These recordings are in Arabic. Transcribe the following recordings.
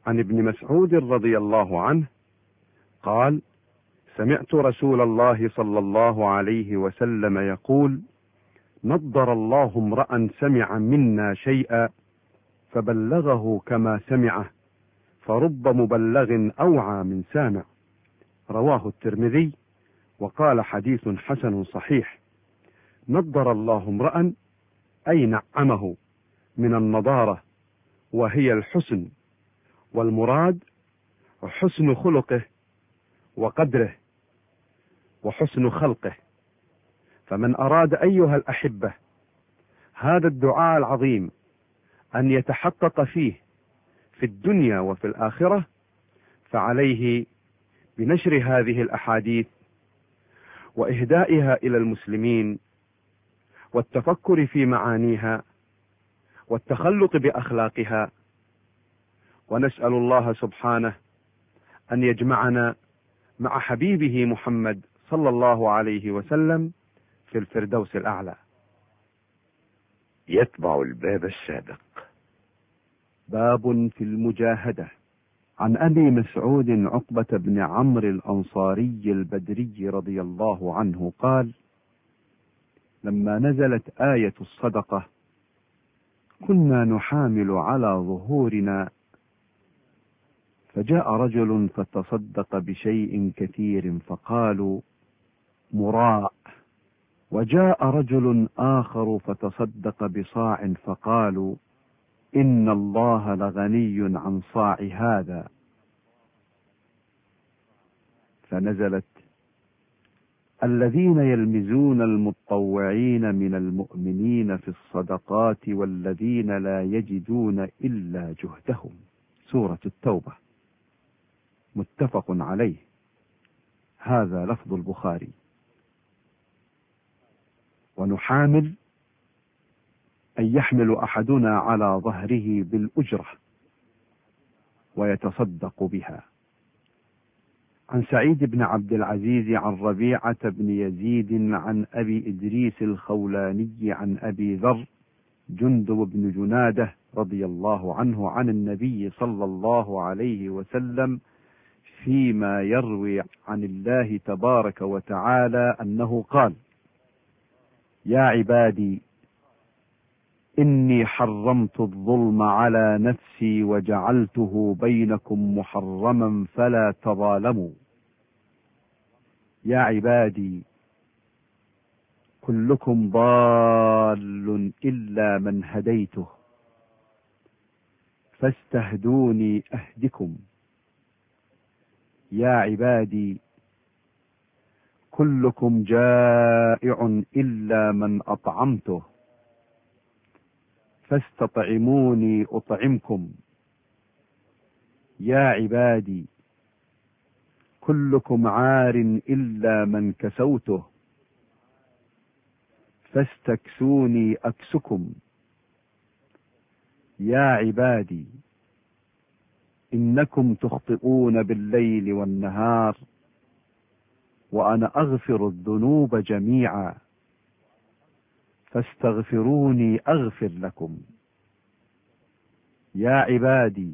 عن ابن مسعود رضي الله عنه قال: سمعت رسول الله صلى الله عليه وسلم يقول: نضر الله امرأ سمع منا شيئا فبلغه كما سمعه، فرب مبلغ أوعى من سامع. رواه الترمذي وقال: حديث حسن صحيح. نضر الله امرأ أي نعمه، من النضارة وهي الحسن، والمراد حسن خلقه وقدره وحسن خلقه. فمن أراد أيها الأحبة هذا الدعاء العظيم أن يتحقق فيه في الدنيا وفي الآخرة، فعليه بنشر هذه الأحاديث وإهدائها إلى المسلمين، والتفكر في معانيها، والتخلق بأخلاقها. ونسأل الله سبحانه أن يجمعنا مع حبيبه محمد صلى الله عليه وسلم في الفردوس الأعلى. يتبع الباب السابق. باب في المجاهدة. عن أبي مسعود عقبة بن عمرو الأنصاري البدري رضي الله عنه قال: لما نزلت آية الصدقة كنا نحامل على ظهورنا، فجاء رجل فتصدق بشيء كثير فقالوا مراء، وجاء رجل آخر فتصدق بصاع فقالوا إن الله لغني عن صاع هذا. فنزلت: الذين يلمزون المتطوعين من المؤمنين في الصدقات والذين لا يجدون إلا جهدهم. سورة التوبة. متفق عليه. هذا لفظ البخاري. ونحامل أن يحمل أحدنا على ظهره بالأجرة ويتصدق بها. عن سعيد بن عبد العزيز عن ربيعة بن يزيد عن أبي إدريس الخولاني عن أبي ذر جندب بن جنادة رضي الله عنه عن النبي صلى الله عليه وسلم فيما يروي عن الله تبارك وتعالى أنه قال: يا عبادي إني حرمت الظلم على نفسي وجعلته بينكم محرما فلا تظالموا. يا عبادي كلكم ضال إلا من هديته فاستهدوني أهدكم. يا عبادي كلكم جائع إلا من أطعمته فاستطعموني أطعمكم. يا عبادي كلكم عار إلا من كسوته فاستكسوني أكسكم. يا عبادي إنكم تخطئون بالليل والنهار وأنا أغفر الذنوب جميعا فاستغفروني أغفر لكم. يا عبادي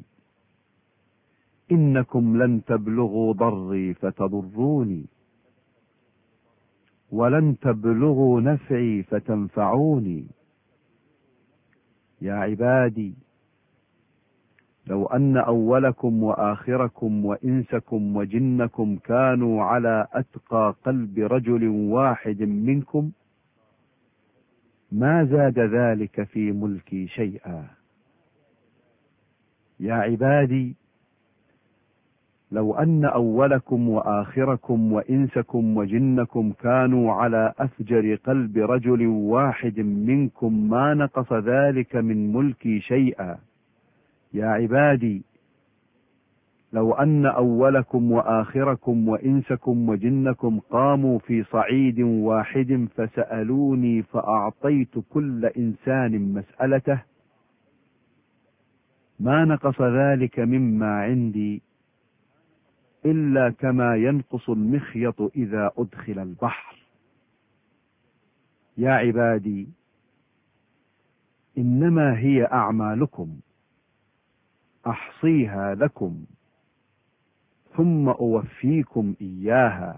إنكم لن تبلغوا ضري فتضروني ولن تبلغوا نفعي فتنفعوني. يا عبادي لو أن أولكم وآخركم وإنسكم وجنكم كانوا على أتقى قلب رجل واحد منكم ما زاد ذلك في ملكي شيئا. يا عبادي لو أن أولكم وآخركم وإنسكم وجنكم كانوا على أفجر قلب رجل واحد منكم ما نقص ذلك من ملكي شيئا. يا عبادي لو أن أولكم وآخركم وإنسكم وجنكم قاموا في صعيد واحد فسألوني فأعطيت كل إنسان مسألته ما نقص ذلك مما عندي إلا كما ينقص المخيط إذا أدخل البحر. يا عبادي إنما هي أعمالكم أحصيها لكم ثم أوفيكم إياها،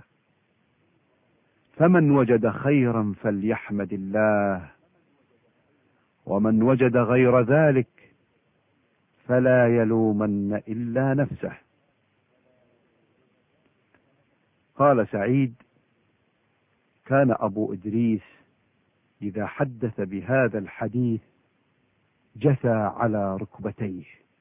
فمن وجد خيرا فليحمد الله، ومن وجد غير ذلك فلا يلومن إلا نفسه. قال سعيد: كان أبو إدريس إذا حدث بهذا الحديث جثى على ركبتيه.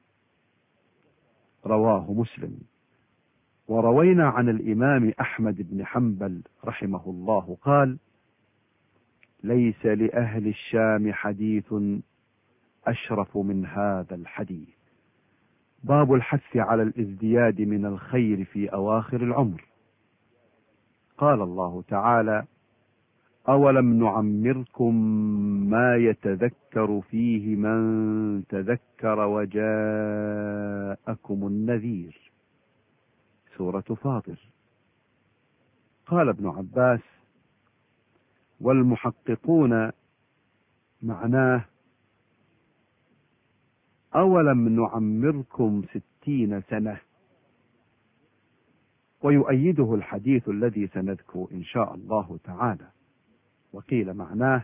رواه مسلم. وروينا عن الإمام أحمد بن حنبل رحمه الله قال: ليس لأهل الشام حديث أشرف من هذا الحديث. باب الحث على الازدياد من الخير في أواخر العمر. قال الله تعالى: أولم نعمركم ما يتذكر فيه من تذكر وجاءكم النذير. سورة فاطر. قال ابن عباس: والمحققون معناه أولم نعمركم 60 سنة. ويؤيده الحديث الذي سنذكر إن شاء الله تعالى. وقيل معناه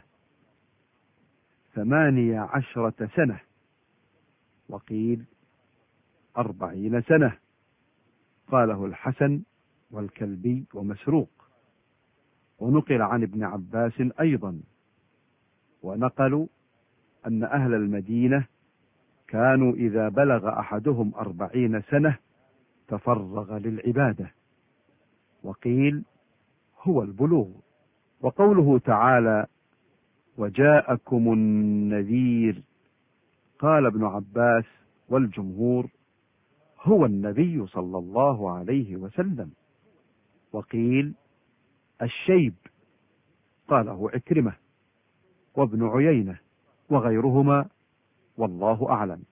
18 سنة، وقيل 40 سنة. قاله الحسن والكلبي ومسروق. ونقل عن ابن عباس أيضا، ونقلوا أن أهل المدينة كانوا إذا بلغ أحدهم 40 سنة تفرغ للعبادة، وقيل هو البلوغ. وقوله تعالى: وجاءكم النذير، قال ابن عباس والجمهور: هو النبي صلى الله عليه وسلم. وقيل الشيب، قاله عكرمة وابن عيينة وغيرهما، والله أعلم.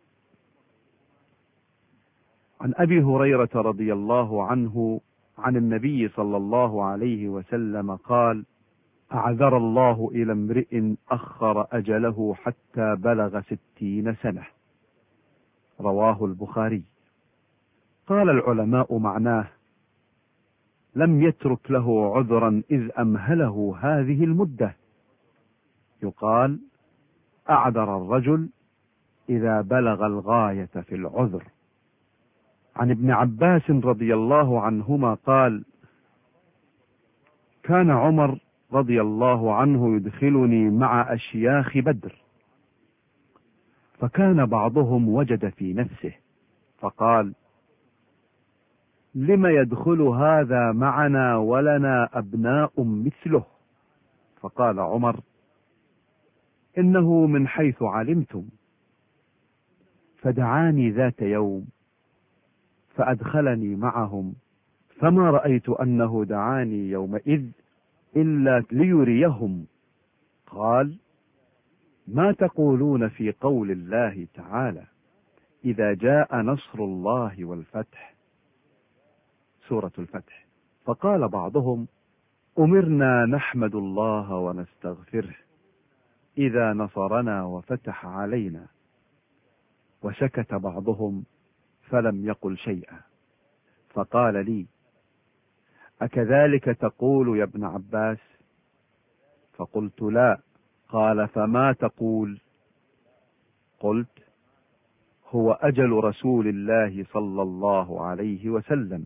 عن أبي هريرة رضي الله عنه عن النبي صلى الله عليه وسلم قال: أعذر الله إلى امرئ أخر أجله حتى بلغ 60 سنة. رواه البخاري. قال العلماء معناه لم يترك له عذرا إذ أمهله هذه المدة. يقال: أعذر الرجل إذا بلغ الغاية في العذر. عن ابن عباس رضي الله عنهما قال: كان عمر رضي الله عنه يدخلني مع أشياخ بدر، فكان بعضهم وجد في نفسه فقال: لم يدخل هذا معنا ولنا أبناء مثله؟ فقال عمر: إنه من حيث علمتم. فدعاني ذات يوم فأدخلني معهم، فما رأيت أنه دعاني يومئذ إلا ليريهم. قال: ما تقولون في قول الله تعالى: إذا جاء نصر الله والفتح؟ سورة الفتح. فقال بعضهم: أمرنا نحمد الله ونستغفره إذا نصرنا وفتح علينا. وسكت بعضهم فلم يقل شيئا. فقال لي: أكذلك تقول يا ابن عباس؟ فقلت: لا. قال: فما تقول؟ قلت: هو أجل رسول الله صلى الله عليه وسلم،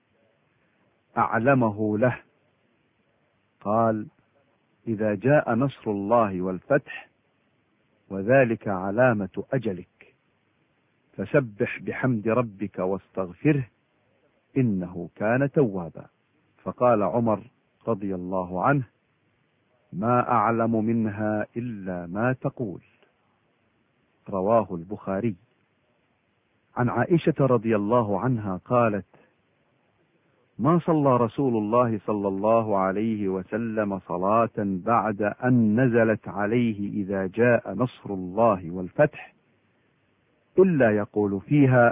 أعلمه له. قال: إذا جاء نصر الله والفتح، وذلك علامة أجلك، فسبح بحمد ربك واستغفره إنه كان توابا. فقال عمر رضي الله عنه: ما أعلم منها إلا ما تقول. رواه البخاري. عن عائشة رضي الله عنها قالت: ما صلى رسول الله صلى الله عليه وسلم صلاة بعد أن نزلت عليه إذا جاء نصر الله والفتح إلا يقول فيها: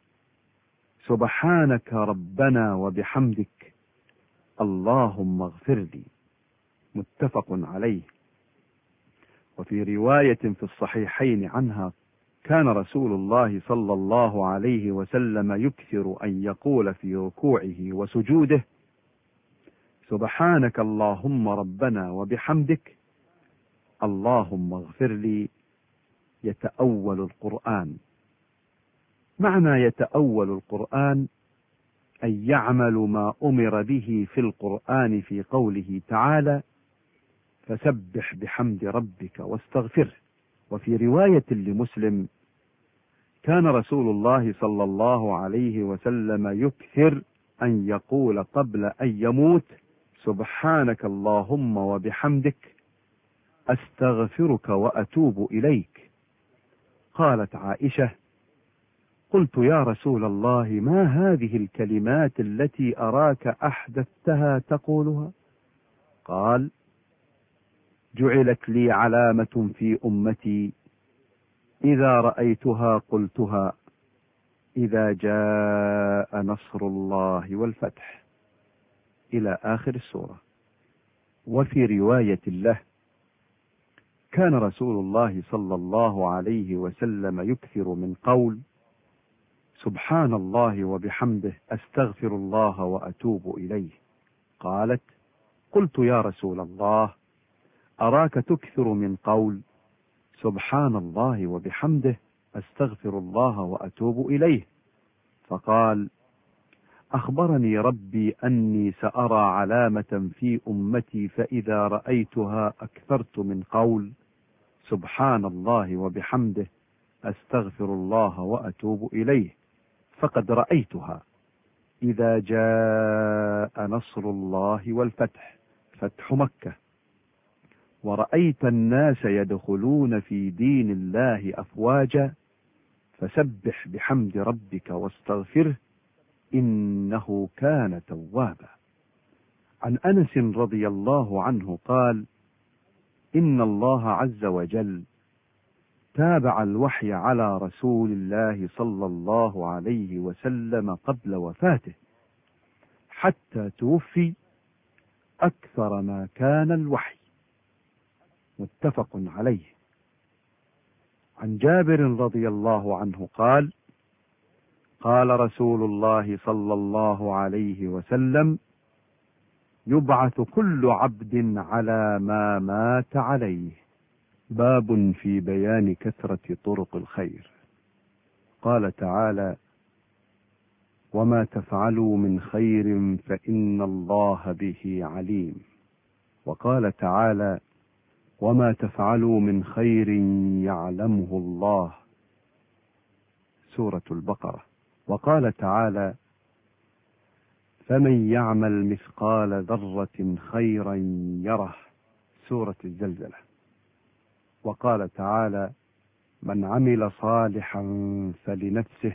سبحانك ربنا وبحمدك اللهم اغفر لي. متفق عليه. وفي رواية في الصحيحين عنها كان رسول الله صلى الله عليه وسلم يكثر أن يقول في ركوعه وسجوده: سبحانك اللهم ربنا وبحمدك اللهم اغفر لي. يتأول القرآن. معنى يتأول القرآن أن يعمل ما أمر به في القرآن في قوله تعالى: فسبح بحمد ربك واستغفره. وفي رواية لمسلم: كان رسول الله صلى الله عليه وسلم يكثر أن يقول قبل أن يموت: سبحانك اللهم وبحمدك أستغفرك وأتوب إليك. قالت عائشة: قلت يا رسول الله ما هذه الكلمات التي أراك أحدثتها تقولها؟ قال: جعلت لي علامة في أمتي إذا رأيتها قلتها إذا جاء نصر الله والفتح، إلى آخر السورة. وفي رواية له: كان رسول الله صلى الله عليه وسلم يكثر من قول: سبحان الله وبحمده أستغفر الله وأتوب إليه. قالت: قلت يا رسول الله أراك تكثر من قول: سبحان الله وبحمده أستغفر الله وأتوب إليه. فقال: أخبرني ربي أني سأرى علامة في أمتي فإذا رأيتها أكثرت من قول: سبحان الله وبحمده أستغفر الله وأتوب إليه، فقد رأيتها إذا جاء نصر الله والفتح، فتح مكة، ورأيت الناس يدخلون في دين الله أفواجا، فسبح بحمد ربك واستغفره إنه كان توابا. عن أنس رضي الله عنه قال: إن الله عز وجل تابع الوحي على رسول الله صلى الله عليه وسلم قبل وفاته حتى توفي أكثر ما كان الوحي. متفق عليه. عن جابر رضي الله عنه قال: قال رسول الله صلى الله عليه وسلم: يبعث كل عبد على ما مات عليه. باب في بيان كثرة طرق الخير. قال تعالى: وما تفعلوا من خير فإن الله به عليم. وقال تعالى: وما تفعلوا من خير يعلمه الله. سورة البقرة. وقال تعالى: فمن يعمل مثقال ذرة خيرا يره. سورة الزلزلة. وقال تعالى: من عمل صالحا فلنفسه.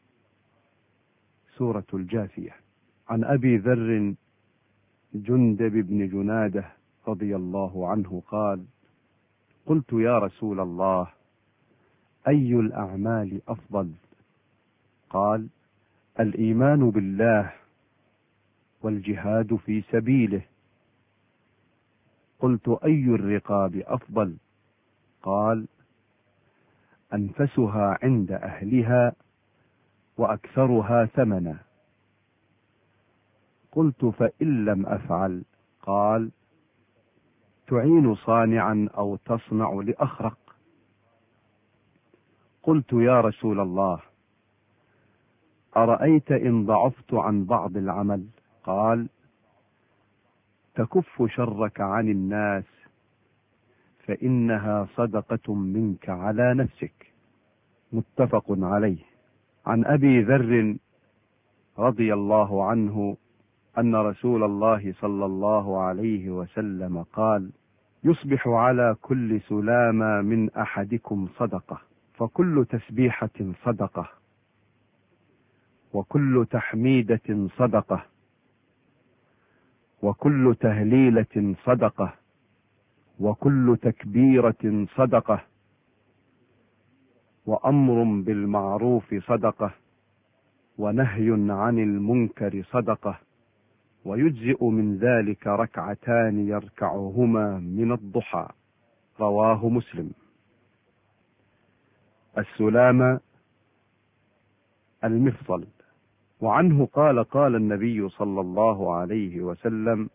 سورة الجاثية. عن أبي ذر جندب بن جنادة رضي الله عنه قال: قلت يا رسول الله أي الأعمال أفضل؟ قال: الإيمان بالله والجهاد في سبيله. قلت أي الرقاب أفضل؟ قال: أنفسها عند أهلها وأكثرها ثمنا. قلت فإن لم أفعل؟ قال: تعين صانعا أو تصنع لأخرق. قلت يا رسول الله أرأيت إن ضعفت عن بعض العمل؟ قال: تكف شرك عن الناس فإنها صدقة منك على نفسك. متفق عليه. عن أبي ذر رضي الله عنه أن رسول الله صلى الله عليه وسلم قال: يصبح على كل سلامة من أحدكم صدقة، فكل تسبيحة صدقة، وكل تحميدة صدقة، وكل تهليلة صدقة، وكل تكبيرة صدقة، وأمر بالمعروف صدقة، ونهي عن المنكر صدقة، ويجزئ من ذلك ركعتان يركعهما من الضحى. رواه مسلم. السلامة المفصل. وعنه قال قال النبي صلى الله عليه وسلم: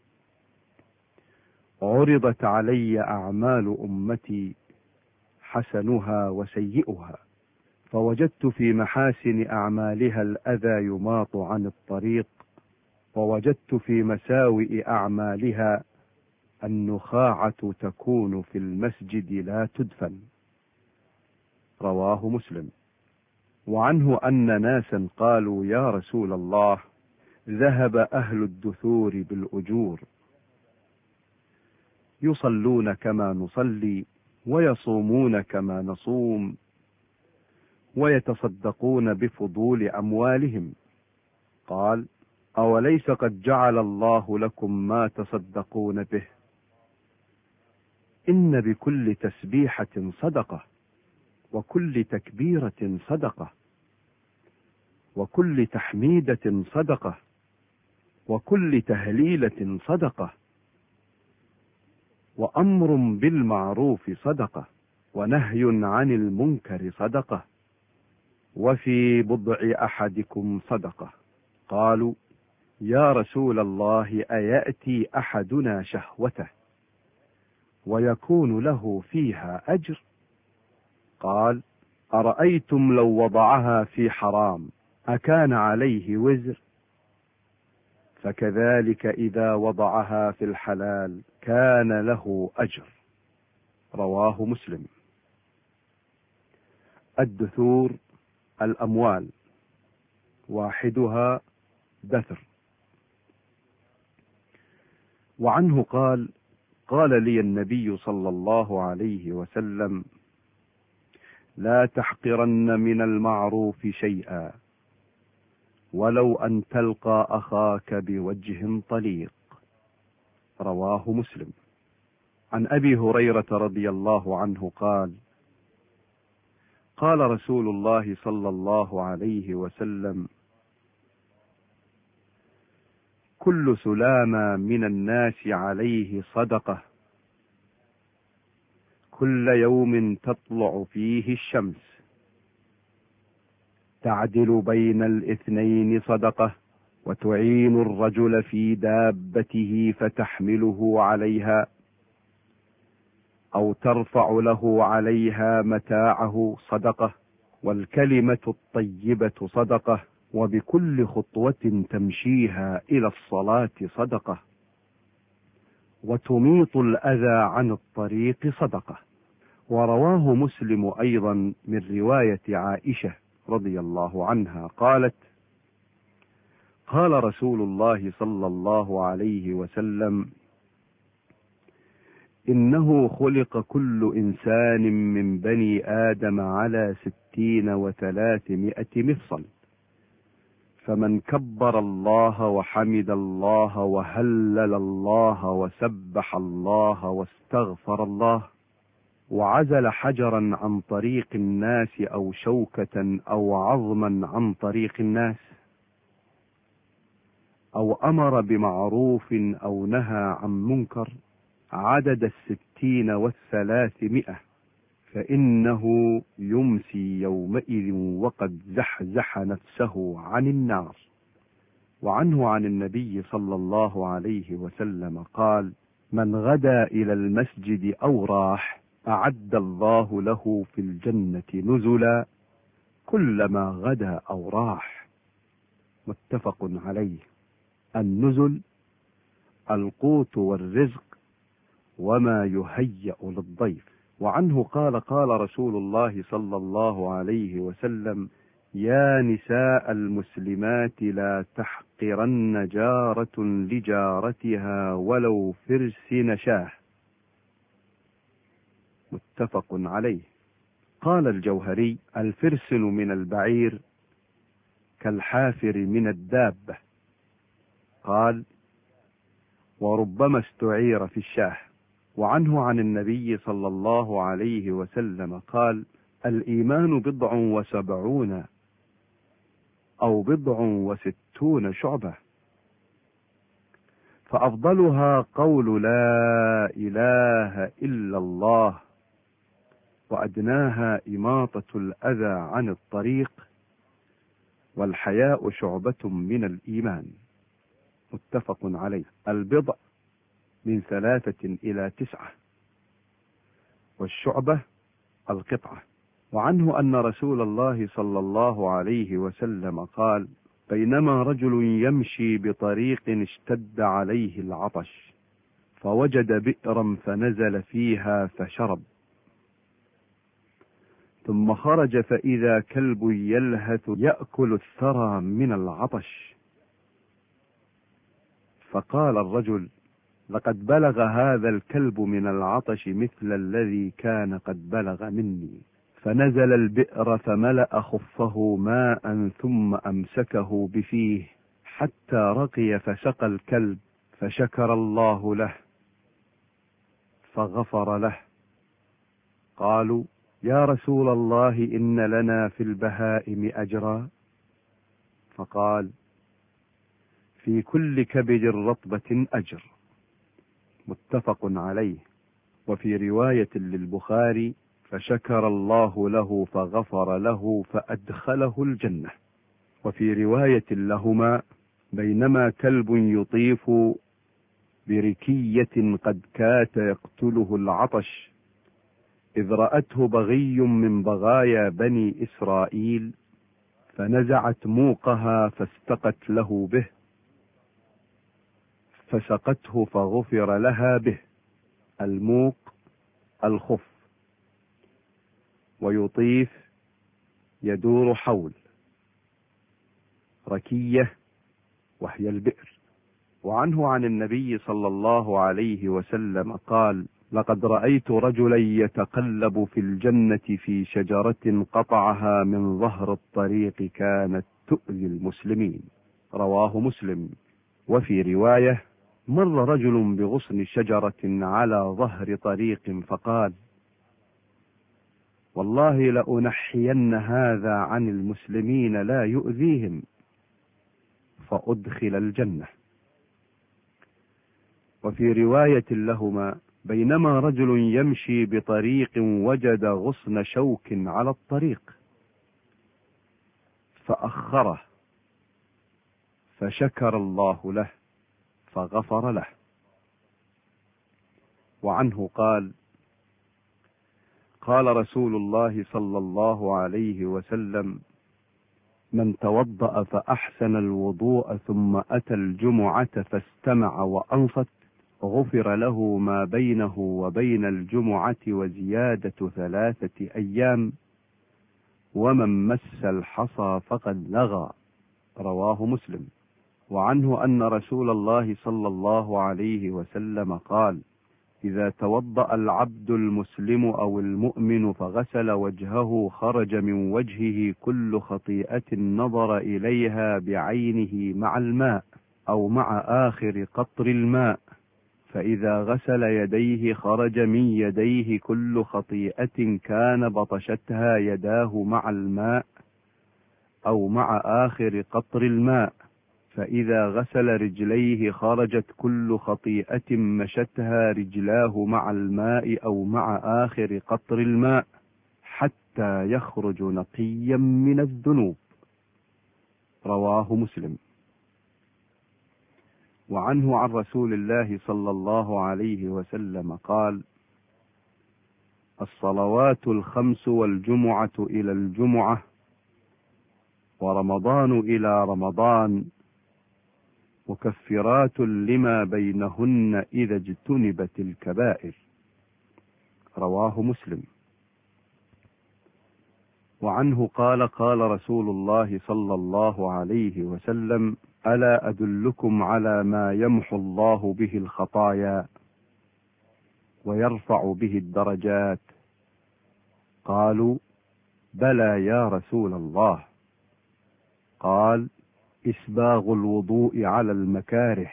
عرضت علي أعمال أمتي حسنها وسيئها، فوجدت في محاسن أعمالها الأذى يماط عن الطريق، ووجدت في مساوئ أعمالها النخاعة تكون في المسجد لا تدفن. رواه مسلم. وعنه أن ناسا قالوا: يا رسول الله، ذهب أهل الدثور بالأجور، يصلون كما نصلي، ويصومون كما نصوم، ويتصدقون بفضول أموالهم. قال: أوليس قد جعل الله لكم ما تصدقون به؟ إن بكل تسبيحة صدقة، وكل تكبيرة صدقة، وكل تحميدة صدقة، وكل تهليلة صدقة، وأمر بالمعروف صدقة، ونهي عن المنكر صدقة، وفي بضع أحدكم صدقة. قالوا: يا رسول الله، أيأتي أحدنا شهوته ويكون له فيها أجر؟ قال: أرأيتم لو وضعها في حرام أكان عليه وزر؟ فكذلك إذا وضعها في الحلال كان له أجر. رواه مسلم. الدثور الأموال، واحدها دثر. وعنه قال: قال لي النبي صلى الله عليه وسلم: لا تحقرن من المعروف شيئا، ولو أن تلقى أخاك بوجه طليق. رواه مسلم. عن أبي هريرة رضي الله عنه قال: قال رسول الله صلى الله عليه وسلم: كل سلامة من الناس عليه صدقة، كل يوم تطلع فيه الشمس، تعدل بين الاثنين صدقة، وتعين الرجل في دابته فتحمله عليها، أو ترفع له عليها متاعه صدقة، والكلمة الطيبة صدقة، وبكل خطوة تمشيها إلى الصلاة صدقة، وتميط الأذى عن الطريق صدقة. ورواه مسلم أيضا من رواية عائشة رضي الله عنها قالت: قال رسول الله صلى الله عليه وسلم: إنه خلق كل إنسان من بني آدم على 60 و300 مفصل، فمن كبر الله وحمد الله وهلل الله وسبح الله واستغفر الله، وعزل حجرا عن طريق الناس أو شوكة أو عظما عن طريق الناس، أو أمر بمعروف أو نهى عن منكر عدد 60 و300، فإنه يمسي يومئذ وقد زحزح نفسه عن النار. وعنه عن النبي صلى الله عليه وسلم قال: من غدا إلى المسجد أو راح أعد الله له في الجنة نزلا كلما غدا أو راح. متفق عليه. النزل القوت والرزق وما يهيأ للضيف. وعنه قال: قال رسول الله صلى الله عليه وسلم: يا نساء المسلمات لا تحقرن جارة لجارتها ولو فرس نشاه. متفق عليه. قال الجوهري: الفرسن من البعير كالحافر من الدابة. قال: وربما استعير في الشاه. وعنه عن النبي صلى الله عليه وسلم قال: الإيمان 70 أو 60 شعبة، فأفضلها قول لا إله إلا الله، وأدناها إماطة الأذى عن الطريق، والحياء شعبة من الإيمان. متفق عليه. البضع من 3 إلى 9، والشعبة القطعة. وعنه أن رسول الله صلى الله عليه وسلم قال: بينما رجل يمشي بطريق اشتد عليه العطش، فوجد بئرا فنزل فيها فشرب، ثم خرج فإذا كلب يلهث يأكل الثرى من العطش، فقال الرجل: لقد بلغ هذا الكلب من العطش مثل الذي كان قد بلغ مني. فنزل البئر فملأ خفه ماء ثم أمسكه بفيه حتى رقي فسقى الكلب، فشكر الله له فغفر له. قالوا: يا رسول الله إن لنا في البهائم أجرا؟ فقال: في كل كبد رطبة أجر. متفق عليه. وفي رواية للبخاري: فشكر الله له فغفر له فأدخله الجنة. وفي رواية لهما: بينما كلب يطيف بركية قد كاد يقتله العطش، إذ رأته بغي من بغايا بني إسرائيل، فنزعت موقها فاستقت له به، فسقته فغفر لها به. الموق الخف، ويطيف يدور حول، ركية وهي البئر. وعنه عن النبي صلى الله عليه وسلم قال: لقد رأيت رجلا يتقلب في الجنة في شجرة قطعها من ظهر الطريق كانت تؤذي المسلمين. رواه مسلم. وفي رواية: مر رجل بغصن شجرة على ظهر طريق فقال: والله لأنحين هذا عن المسلمين لا يؤذيهم، فأدخل الجنة. وفي رواية لهما: بينما رجل يمشي بطريق وجد غصن شوك على الطريق، فأخره، فشكر الله له فغفر له. وعنه قال: قال رسول الله صلى الله عليه وسلم: من توضأ فأحسن الوضوء ثم أتى الجمعة فاستمع وأنصت، غفر له ما بينه وبين الجمعة وزيادة 3 أيام، ومن مس الحصى فقد لغى. رواه مسلم. وعنه أن رسول الله صلى الله عليه وسلم قال: إذا توضأ العبد المسلم أو المؤمن فغسل وجهه خرج من وجهه كل خطيئة نظر إليها بعينه مع الماء أو مع آخر قطر الماء، فإذا غسل يديه خرج من يديه كل خطيئة كان بطشتها يداه مع الماء أو مع آخر قطر الماء، فإذا غسل رجليه خرجت كل خطيئة مشتها رجلاه مع الماء أو مع آخر قطر الماء حتى يخرج نقيا من الذنوب. رواه مسلم. وعنه عن رسول الله صلى الله عليه وسلم قال: الصلوات الخمس والجمعة إلى الجمعة ورمضان إلى رمضان مكفرات لما بينهن إذا اجتنبت الكبائر. رواه مسلم. وعنه قال: قال رسول الله صلى الله عليه وسلم: ألا أدلكم على ما يمحو الله به الخطايا ويرفع به الدرجات؟ قالوا: بلى يا رسول الله. قال: إسباغ الوضوء على المكاره،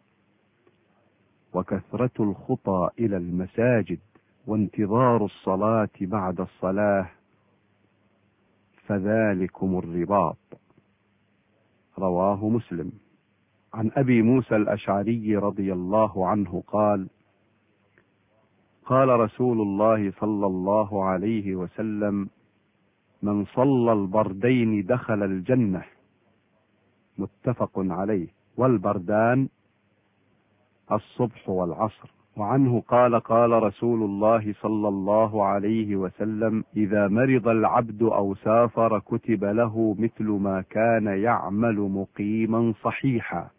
وكثرة الخطى إلى المساجد، وانتظار الصلاة بعد الصلاة، فذلكم الرباط. رواه مسلم. عن أبي موسى الأشعري رضي الله عنه قال: قال رسول الله صلى الله عليه وسلم: من صلى البردين دخل الجنة. متفق عليه. والبردان الصبح والعصر. وعنه قال: قال رسول الله صلى الله عليه وسلم: إذا مرض العبد أو سافر كتب له مثل ما كان يعمل مقيما صحيحا.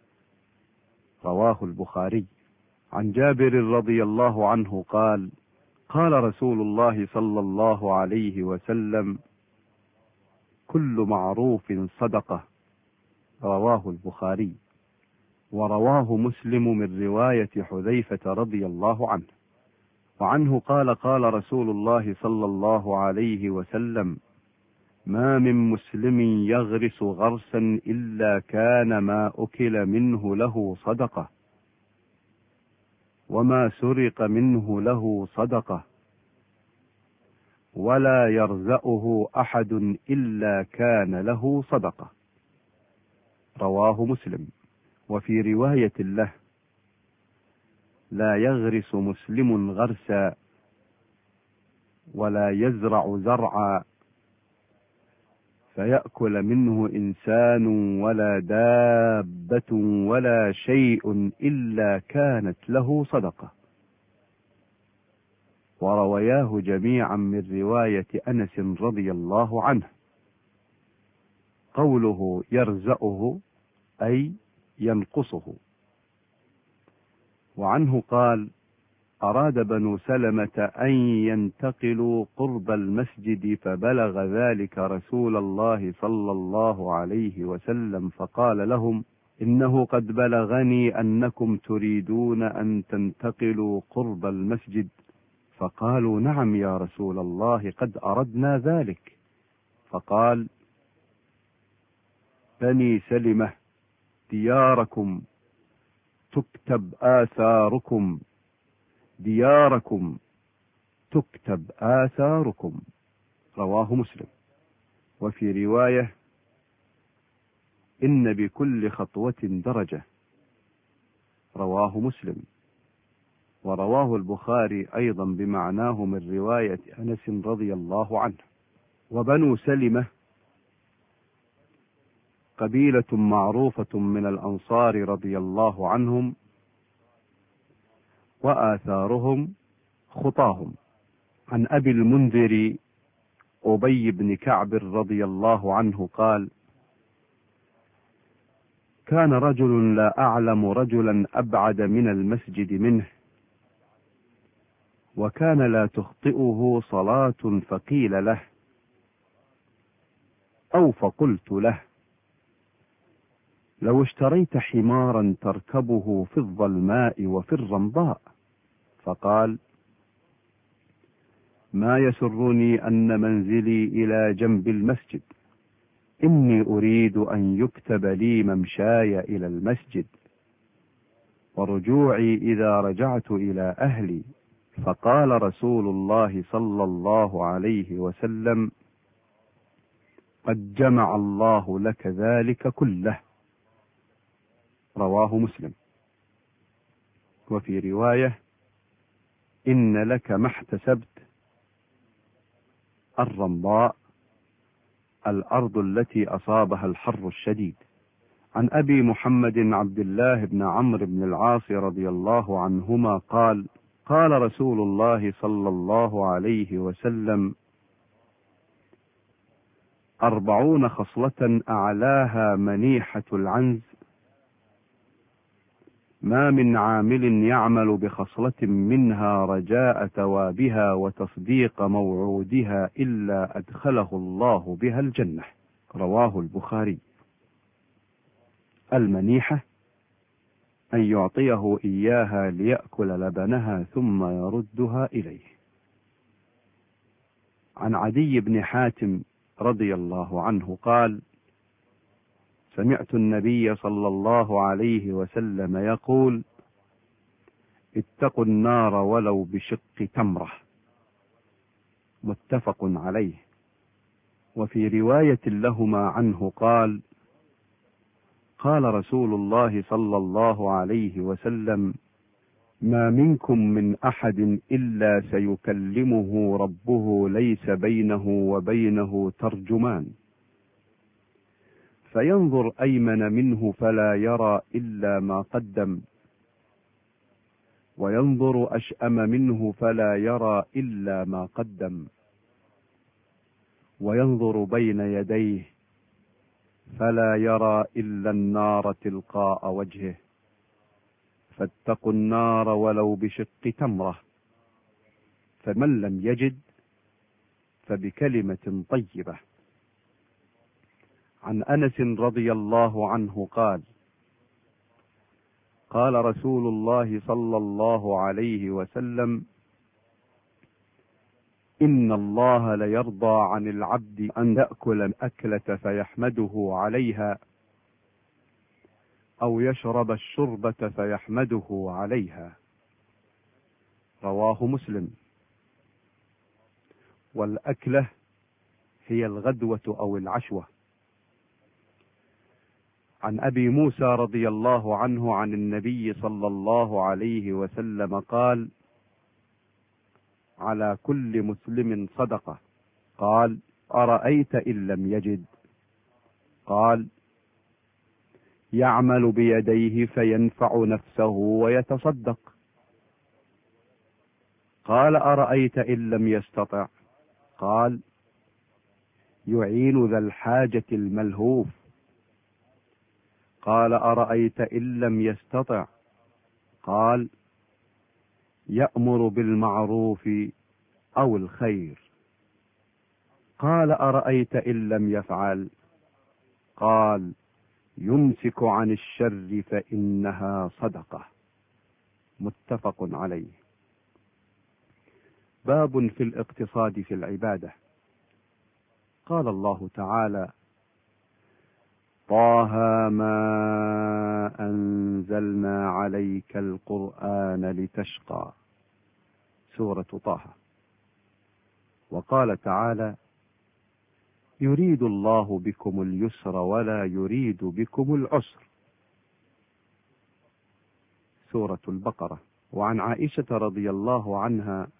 رواه البخاري. عن جابر رضي الله عنه قال: قال رسول الله صلى الله عليه وسلم: كل معروف صدقة. رواه البخاري. ورواه مسلم من رواية حذيفة رضي الله عنه. وعنه قال: قال رسول الله صلى الله عليه وسلم: ما من مسلم يغرس غرسا إلا كان ما أكل منه له صدقة، وما سرق منه له صدقة، ولا يرزأه أحد إلا كان له صدقة. رواه مسلم. وفي رواية له: لا يغرس مسلم غرسا ولا يزرع زرعا فيأكل منه إنسان ولا دابة ولا شيء إلا كانت له صدقة. وروياه جميعا من رواية أنس رضي الله عنه. قوله يرزأه أي ينقصه. وعنه قال: أراد بنو سلمة أن ينتقلوا قرب المسجد فبلغ ذلك رسول الله صلى الله عليه وسلم فقال لهم: إنه قد بلغني أنكم تريدون أن تنتقلوا قرب المسجد. فقالوا: نعم يا رسول الله، قد أردنا ذلك. فقال: بني سلمة دياركم تكتب آثاركم، دياركم تكتب آثاركم. رواه مسلم. وفي رواية: إن بكل خطوة درجة. رواه مسلم. ورواه البخاري أيضا بمعناه من رواية أنس رضي الله عنه. وبنو سلمة قبيلة معروفة من الأنصار رضي الله عنهم، وآثارهم خطاهم. عن أبي المنذر أبي بن كعب رضي الله عنه قال: كان رجل لا أعلم رجلا أبعد من المسجد منه، وكان لا تخطئه صلاة، فقيل له أو فقلت له: لو اشتريت حمارا تركبه في الظلماء وفي الرمضاء. فقال: ما يسرني أن منزلي إلى جنب المسجد، إني أريد أن يكتب لي ممشاي إلى المسجد ورجوعي إذا رجعت إلى أهلي. فقال رسول الله صلى الله عليه وسلم: قد جمع الله لك ذلك كله. رواه مسلم. وفي رواية: إن لك ما احتسبت. الرمضاء الأرض التي أصابها الحر الشديد. عن أبي محمد عبد الله بن عمرو بن العاص رضي الله عنهما قال: قال رسول الله صلى الله عليه وسلم: 40 خصلة أعلاها منيحة العنز، ما من عامل يعمل بخصلة منها رجاء ثوابها وتصديق موعودها إلا أدخله الله بها الجنة. رواه البخاري. المنيحة أن يعطيه إياها ليأكل لبنها ثم يردها إليه. عن عدي بن حاتم رضي الله عنه قال: سمعت النبي صلى الله عليه وسلم يقول: اتقوا النار ولو بشق تمرة. متفق عليه. وفي رواية لهما عنه قال: قال رسول الله صلى الله عليه وسلم: ما منكم من أحد إلا سيكلمه ربه ليس بينه وبينه ترجمان، فينظر أيمن منه فلا يرى إلا ما قدم، وينظر أشأم منه فلا يرى إلا ما قدم، وينظر بين يديه فلا يرى إلا النار تلقاء وجهه، فاتقوا النار ولو بشق تمرة، فمن لم يجد فبكلمة طيبة. عن أنس رضي الله عنه قال: قال رسول الله صلى الله عليه وسلم: إن الله ليرضى عن العبد أن يأكل الأكلة فيحمده عليها، أو يشرب الشربة فيحمده عليها. رواه مسلم. والأكلة هي الغدوة أو العشوة. عن أبي موسى رضي الله عنه عن النبي صلى الله عليه وسلم قال: على كل مسلم صدقة. قال: أرأيت إن لم يجد؟ قال: يعمل بيديه فينفع نفسه ويتصدق. قال: أرأيت إن لم يستطع؟ قال: يعين ذا الحاجة الملهوف. قال: أرأيت إن لم يستطع؟ قال: يأمر بالمعروف أو الخير. قال: أرأيت إن لم يفعل؟ قال: يمسك عن الشر فإنها صدقة. متفق عليه. باب في الاقتصاد في العبادة. قال الله تعالى: طه ما أنزلنا عليك القرآن لتشقى. سورة طه. وقال تعالى: يريد الله بكم اليسر ولا يريد بكم العسر. سورة البقرة. وعن عائشة رضي الله عنها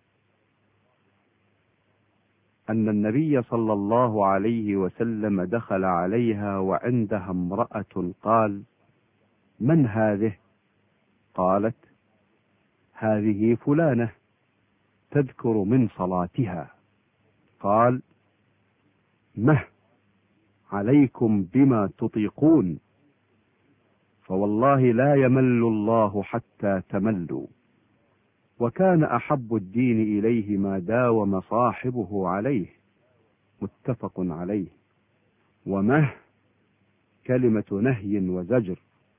أن النبي صلى الله عليه وسلم دخل عليها وعندها امرأة، قال: من هذه؟ قالت: هذه فلانة تذكر من صلاتها. قال: مه عليكم بما تطيقون، فوالله لا يمل الله حتى تملوا. وكان أحب الدين إليه ما داوم صاحبه عليه. متفق عليه. ومه كلمة نهي وزجر،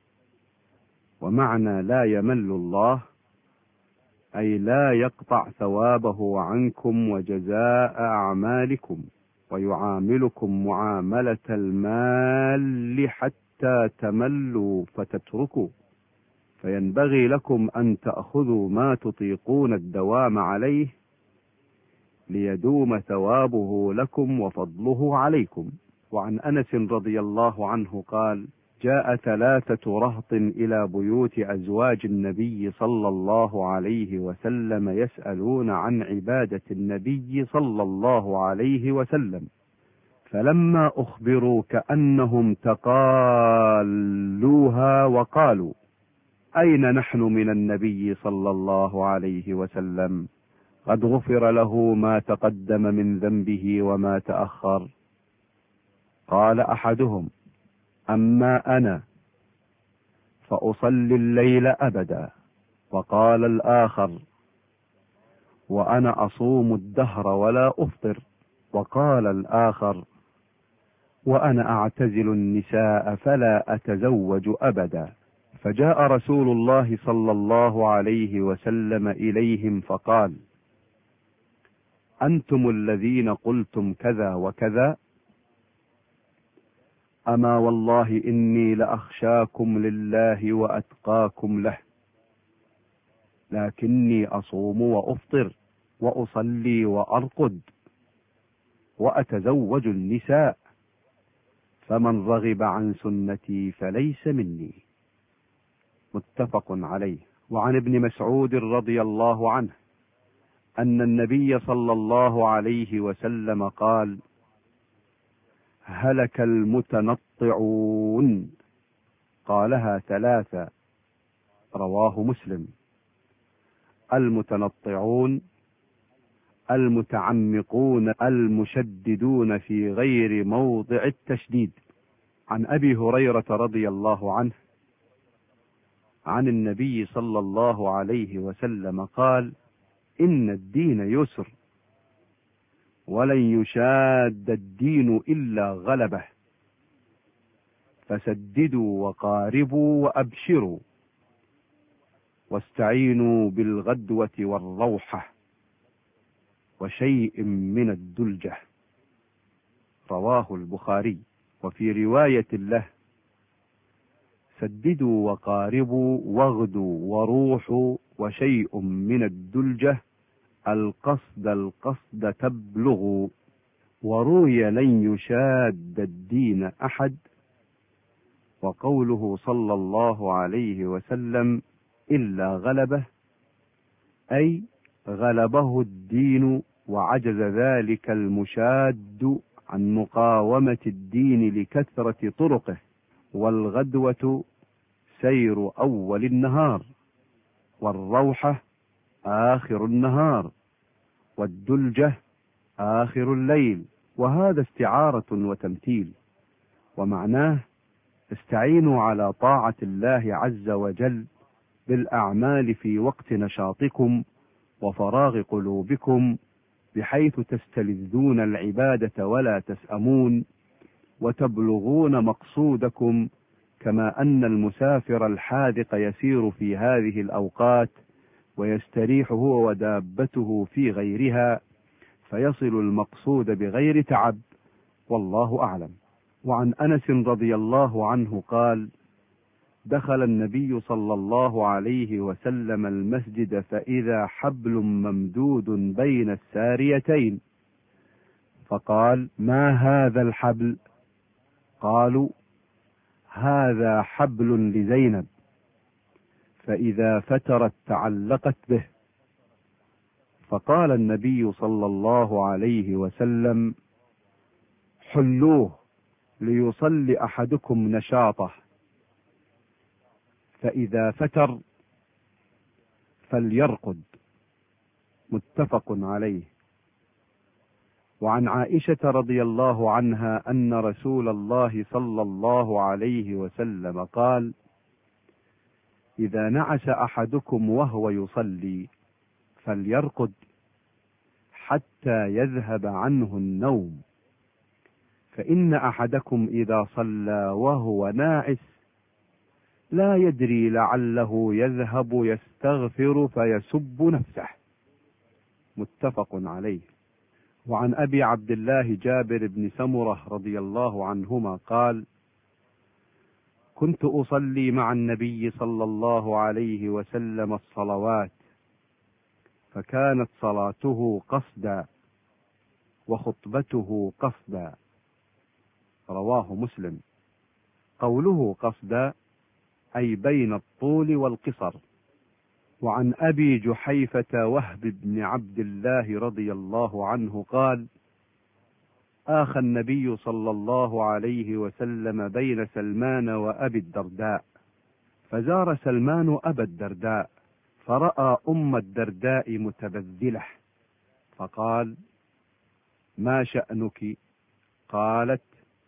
ومعنى لا يمل الله أي لا يقطع ثوابه عنكم وجزاء أعمالكم، ويعاملكم معاملة المال حتى تملوا فتتركوا، فينبغي لكم أن تأخذوا ما تطيقون الدوام عليه ليدوم ثوابه لكم وفضله عليكم. وعن أنس رضي الله عنه قال: جاء 3 رهط إلى بيوت أزواج النبي صلى الله عليه وسلم يسألون عن عبادة النبي صلى الله عليه وسلم، فلما أخبروا كأنهم تقالوها وقالوا: أين نحن من النبي صلى الله عليه وسلم؟ قد غفر له ما تقدم من ذنبه وما تأخر. قال أحدهم: أما أنا فأصلي الليل أبدا. وقال الآخر: وأنا أصوم الدهر ولا أفطر. وقال الآخر: وأنا أعتزل النساء فلا أتزوج أبدا. فجاء رسول الله صلى الله عليه وسلم إليهم فقال: أنتم الذين قلتم كذا وكذا؟ أما والله إني لأخشاكم لله وأتقاكم له، لكني أصوم وأفطر وأصلي وأرقد وأتزوج النساء، فمن رغب عن سنتي فليس مني. متفق عليه. وعن ابن مسعود رضي الله عنه أن النبي صلى الله عليه وسلم قال: هلك المتنطعون، قالها 3، رواه مسلم. المتنطعون المتعمقون المشددون في غير موضع التشديد. عن أبي هريرة رضي الله عنه عن النبي صلى الله عليه وسلم قال: إن الدين يسر ولن يشاد الدين إلا غلبه، فسددوا وقاربوا وأبشروا، واستعينوا بالغدوة والروحة وشيء من الدلجة. رواه البخاري. وفي رواية له: سددوا وقاربوا واغدوا وروحوا وشيء من الدلجة، القصد تبلغوا. وروي: لن يشاد الدين أحد. وقوله صلى الله عليه وسلم: إلا غلبه، أي غلبه الدين وعجز ذلك المشاد عن مقاومة الدين لكثرة طرقه. والغدوة سير أول النهار، والروحة آخر النهار، والدلجة آخر الليل. وهذا استعارة وتمثيل، ومعناه: استعينوا على طاعة الله عز وجل بالأعمال في وقت نشاطكم وفراغ قلوبكم، بحيث تستلذون العبادة ولا تسأمون، وتبلغون مقصودكم، كما أن المسافر الحاذق يسير في هذه الأوقات ويستريح هو ودابته في غيرها، فيصل المقصود بغير تعب، والله أعلم. وعن أنس رضي الله عنه قال: دخل النبي صلى الله عليه وسلم المسجد فإذا حبل ممدود بين الساريتين، فقال: ما هذا الحبل؟ قالوا: هذا حبل لزينب، فإذا فترت تعلقت به. فقال النبي صلى الله عليه وسلم: حلوه ليصلي أحدكم نشاطه، فإذا فتر فليرقد. متفق عليه. وعن عائشة رضي الله عنها أن رسول الله صلى الله عليه وسلم قال: إذا نعس أحدكم وهو يصلي فليرقد حتى يذهب عنه النوم، فإن أحدكم إذا صلى وهو ناعس لا يدري لعله يذهب يستغفر فيسب نفسه. متفق عليه. وعن أبي عبد الله جابر بن سمرة رضي الله عنهما قال: كنت أصلي مع النبي صلى الله عليه وسلم الصلوات، فكانت صلاته قصدا وخطبته قصدا. رواه مسلم. قوله قصدا أي بين الطول والقصر. وعن أبي جحيفة وهب بن عبد الله رضي الله عنه قال: آخى النبي صلى الله عليه وسلم بين سلمان وأبي الدرداء، فزار سلمان أبا الدرداء فرأى أم الدرداء متبذلة، فقال: ما شأنك؟ قالت: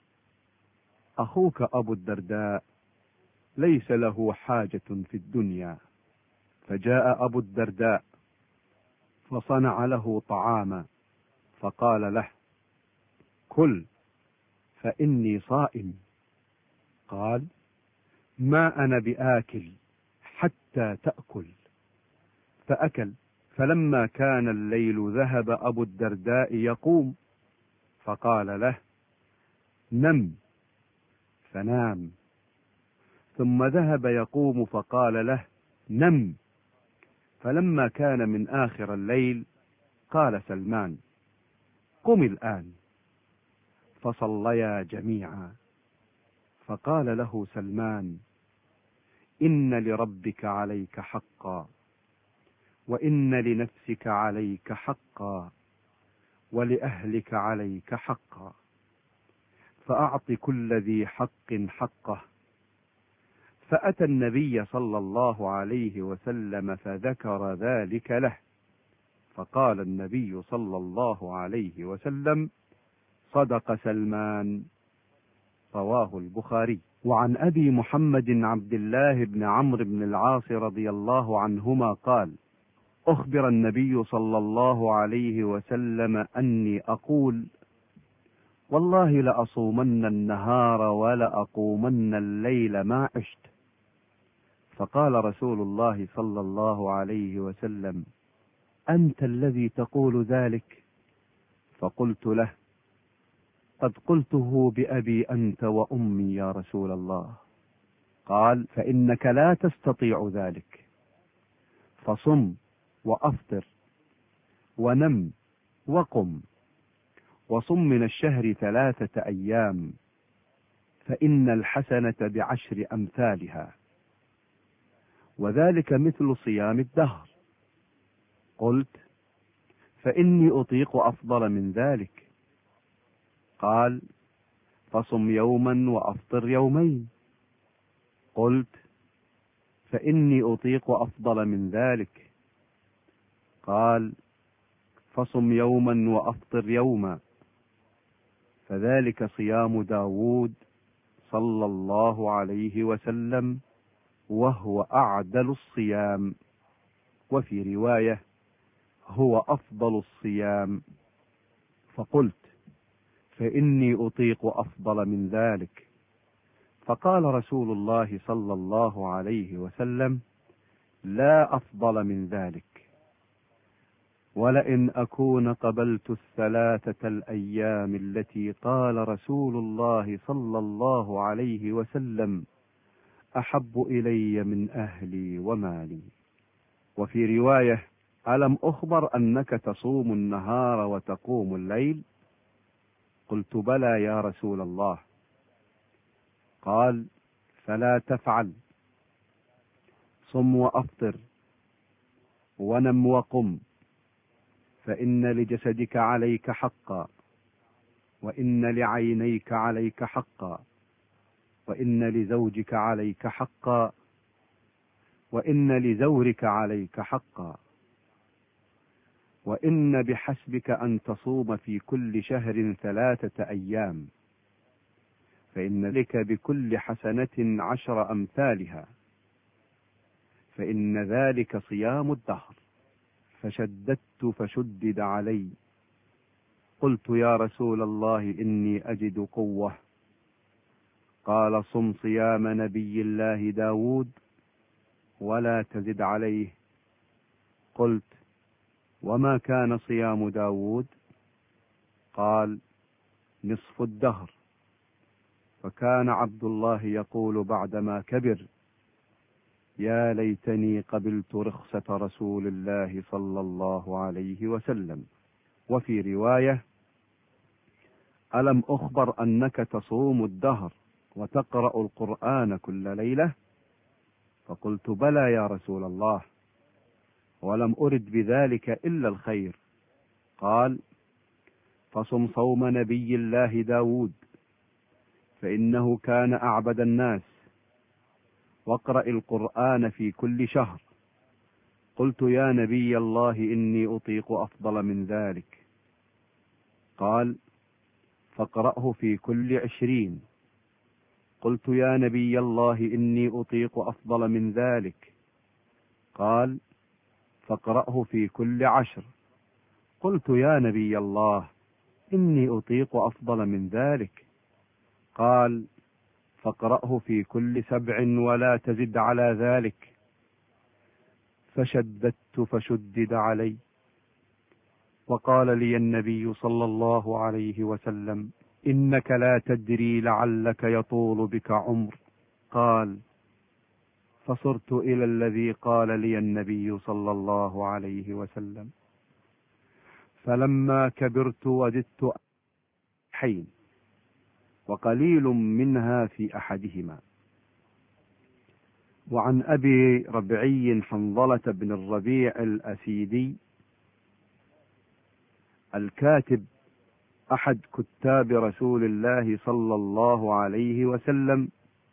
أخوك أبو الدرداء ليس له حاجة في الدنيا. فجاء أبو الدرداء فصنع له طعاما، فقال له: كل فإني صائم. قال: ما أنا بآكل حتى تأكل. فأكل. فلما كان الليل ذهب أبو الدرداء يقوم، فقال له: نم. فنام. ثم ذهب يقوم، فقال له: نم. فلما كان من آخر الليل قال سلمان: قم الآن. فصليا جميعا. فقال له سلمان: إن لربك عليك حقا، وإن لنفسك عليك حقا، ولأهلك عليك حقا، فأعط كل ذي حق حقه. فأتى النبي صلى الله عليه وسلم فذكر ذلك له، فقال النبي صلى الله عليه وسلم: صدق سلمان. رواه البخاري. وعن أبي محمد عبد الله بن عمرو بن العاص رضي الله عنهما قال: أخبر النبي صلى الله عليه وسلم أني أقول: والله لأصومن النهار ولأقومن الليل ما عشت. فقال رسول الله صلى الله عليه وسلم: أنت الذي تقول ذلك؟ فقلت له: قد قلته بأبي أنت وأمي يا رسول الله. قال: فإنك لا تستطيع ذلك، فصم وأفطر ونم وقم، وصم من الشهر 3 أيام، فإن الحسنة ب10 أمثالها، وذلك مثل صيام الدهر. قلت: فإني أطيق أفضل من ذلك. قال: فصم يوما وأفطر يومين. قلت: فإني أطيق أفضل من ذلك. قال: فصم يوما وأفطر يوما، فذلك صيام داود صلى الله عليه وسلم، وهو أعدل الصيام. وفي رواية: هو أفضل الصيام. فقلت: فإني أطيق أفضل من ذلك. فقال رسول الله صلى الله عليه وسلم: لا أفضل من ذلك، ولئن أكون قبلت 3 الأيام التي قال رسول الله صلى الله عليه وسلم أحب إلي من أهلي ومالي. وفي رواية: ألم أخبر أنك تصوم النهار وتقوم الليل؟ قلت: بلى يا رسول الله. قال: فلا تفعل، صم وأفطر ونم وقم، فإن لجسدك عليك حقا، وإن لعينيك عليك حقا، وإن لزوجك عليك حقا، وإن لزورك عليك حقا، وإن بحسبك أن تصوم في كل شهر 3 أيام، فإن لك بكل حسنة 10 أمثالها، فإن ذلك صيام الدهر. فشددت فشدد علي. قلت: يا رسول الله إني أجد قوة. قال: صم صيام نبي الله داود ولا تزد عليه. قلت: وما كان صيام داود؟ قال: نصف الدهر. فكان عبد الله يقول بعدما كبر: يا ليتني قبلت رخصة رسول الله صلى الله عليه وسلم. وفي رواية: ألم أخبر أنك تصوم الدهر وتقرأ القرآن كل ليلة؟ فقلت: بلى يا رسول الله، ولم أرد بذلك إلا الخير. قال: فصم صوم نبي الله داود، فإنه كان أعبد الناس، واقرأ القرآن في كل شهر. قلت: يا نبي الله إني أطيق أفضل من ذلك. قال: فاقرأه في كل 20. قلت: يا نبي الله إني أطيق أفضل من ذلك. قال: فاقرأه في كل 10. قلت: يا نبي الله إني أطيق أفضل من ذلك. قال: فاقرأه في كل 7 ولا تزد على ذلك. فشددت فشدد علي. وقال لي النبي صلى الله عليه وسلم: إنك لا تدري لعلك يطول بك عمر. قال: فصرت إلى الذي قال لي النبي صلى الله عليه وسلم، فلما كبرت وددت حين، وقليل منها في أحدهما. وعن أبي ربعي حنظلة بن الربيع الأسيدي الكاتب أحد كتاب رسول الله صلى الله عليه وسلم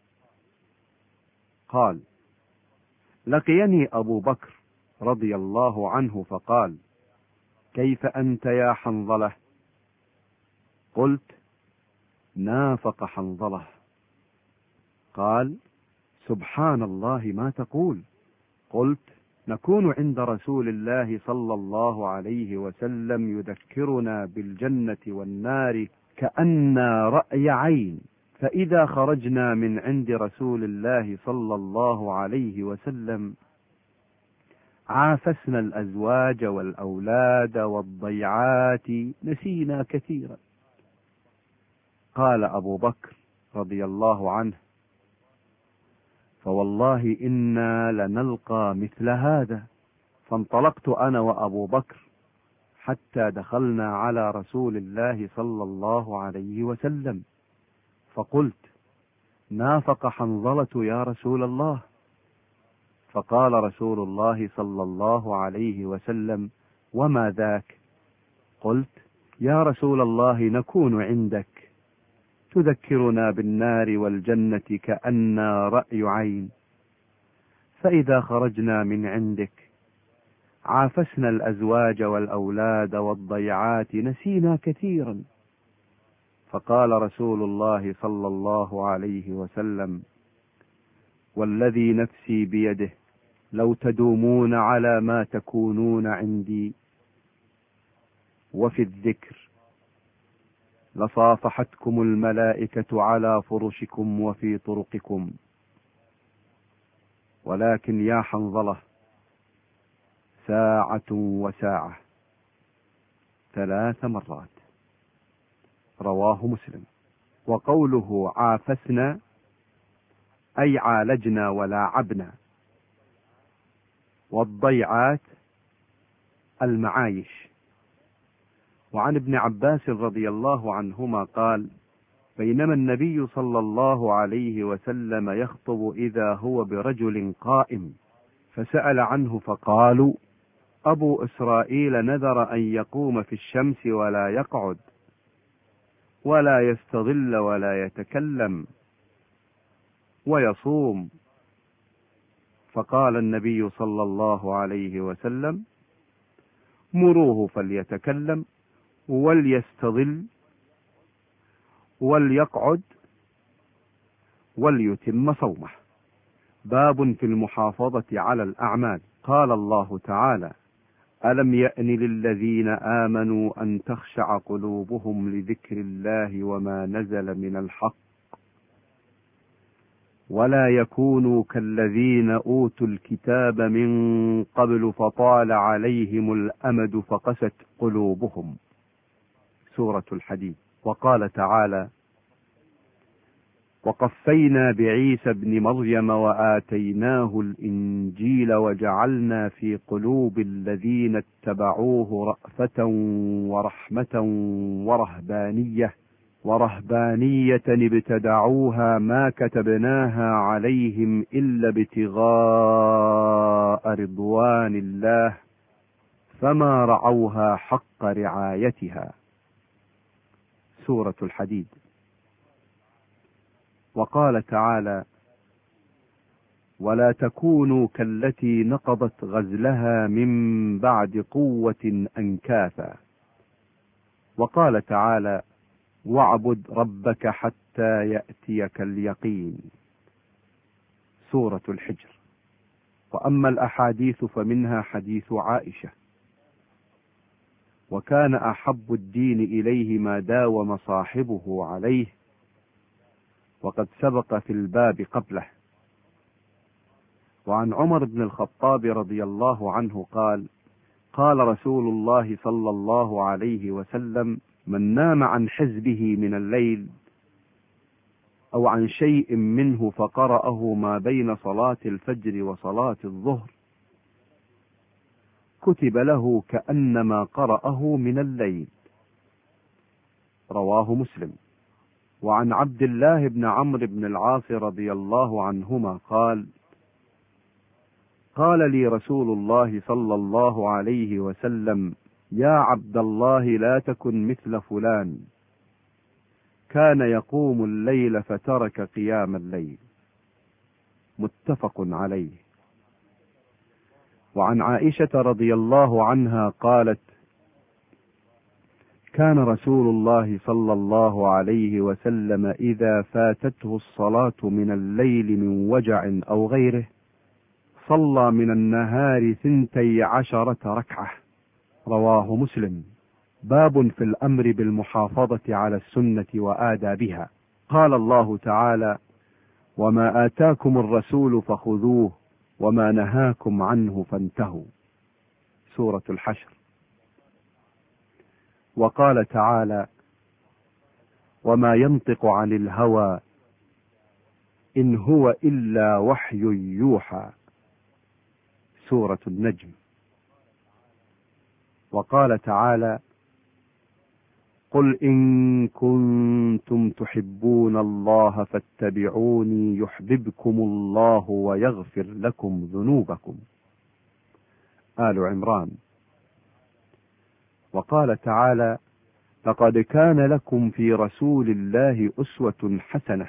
قال: لقيني أبو بكر رضي الله عنه فقال: كيف أنت يا حنظلة؟ قلت: نافق حنظلة. قال: سبحان الله ما تقول؟ قلت: نكون عند رسول الله صلى الله عليه وسلم يذكرنا بالجنة والنار كأننا رأي عين، فإذا خرجنا من عند رسول الله صلى الله عليه وسلم عافسنا الأزواج والأولاد والضيعات، نسينا كثيرا. قال أبو بكر رضي الله عنه: فوالله إنا لنلقى مثل هذا. فانطلقت أنا وأبو بكر حتى دخلنا على رسول الله صلى الله عليه وسلم، فقلت: نافق حنظلة يا رسول الله. فقال رسول الله صلى الله عليه وسلم: وما ذاك؟ قلت: يا رسول الله نكون عندك تذكرنا بالنار والجنة كأننا رأي عين، فإذا خرجنا من عندك عافسنا الأزواج والأولاد والضيعات، نسينا كثيرا. فقال رسول الله صلى الله عليه وسلم: والذي نفسي بيده لو تدومون على ما تكونون عندي وفي الذكر لصافحتكم الملائكة على فرشكم وفي طرقكم، ولكن يا حنظلة ساعة وساعة 3 مرات. رواه مسلم. وقوله عافسنا أي عالجنا ولاعبنا، والضيعات المعايش. وعن ابن عباس رضي الله عنهما قال: بينما النبي صلى الله عليه وسلم يخطب إذا هو برجل قائم، فسأل عنه فقالوا: أبو إسرائيل نذر أن يقوم في الشمس ولا يقعد ولا يستظل ولا يتكلم ويصوم. فقال النبي صلى الله عليه وسلم: مروه فليتكلم وليستظل وليقعد وليتم صومه. باب في المحافظة على الأعمال. قال الله تعالى: ألم يأن للذين آمنوا أن تخشع قلوبهم لذكر الله وما نزل من الحق ولا يكونوا كالذين أوتوا الكتاب من قبل فطال عليهم الأمد فقست قلوبهم. سورة الحديد. وقال تعالى: وقفينا بعيسى ابن مريم وآتيناه الإنجيل وجعلنا في قلوب الذين اتبعوه رأفة ورحمة ورهبانية ابتدعوها ما كتبناها عليهم إلا ابتغاء رضوان الله فما رعوها حق رعايتها. سورة الحديد. وقال تعالى: ولا تكونوا كالتي نقضت غزلها من بعد قوة أنكاثا. وقال تعالى: واعبد ربك حتى يأتيك اليقين. سورة الحجر. وأما الأحاديث فمنها حديث عائشة: وكان أحب الدين إليه ما داوم صاحبه عليه، وقد سبق في الباب قبله. وعن عمر بن الخطاب رضي الله عنه قال: قال رسول الله صلى الله عليه وسلم: من نام عن حزبه من الليل أو عن شيء منه فقرأه ما بين صلاة الفجر وصلاة الظهر كتب له كأنما قرأه من الليل. رواه مسلم. وعن عبد الله بن عمرو بن العاص رضي الله عنهما قال: قال لي رسول الله صلى الله عليه وسلم: يا عبد الله لا تكن مثل فلان، كان يقوم الليل فترك قيام الليل. متفق عليه. وعن عائشة رضي الله عنها قالت: كان رسول الله صلى الله عليه وسلم إذا فاتته الصلاة من الليل من وجع أو غيره صلى من النهار 12 ركعة. رواه مسلم. باب في الأمر بالمحافظة على السنة وآدابها. قال الله تعالى: وما آتاكم الرسول فخذوه وما نهاكم عنه فانتهوا. سورة الحشر. وقال تعالى: وما ينطق عن الهوى إن هو إلا وحي يوحى. سورة النجم. وقال تعالى: قل إن كنتم تحبون الله فاتبعوني يحببكم الله ويغفر لكم ذنوبكم. آل عمران. وقال تعالى: لقد كان لكم في رسول الله أسوة حسنة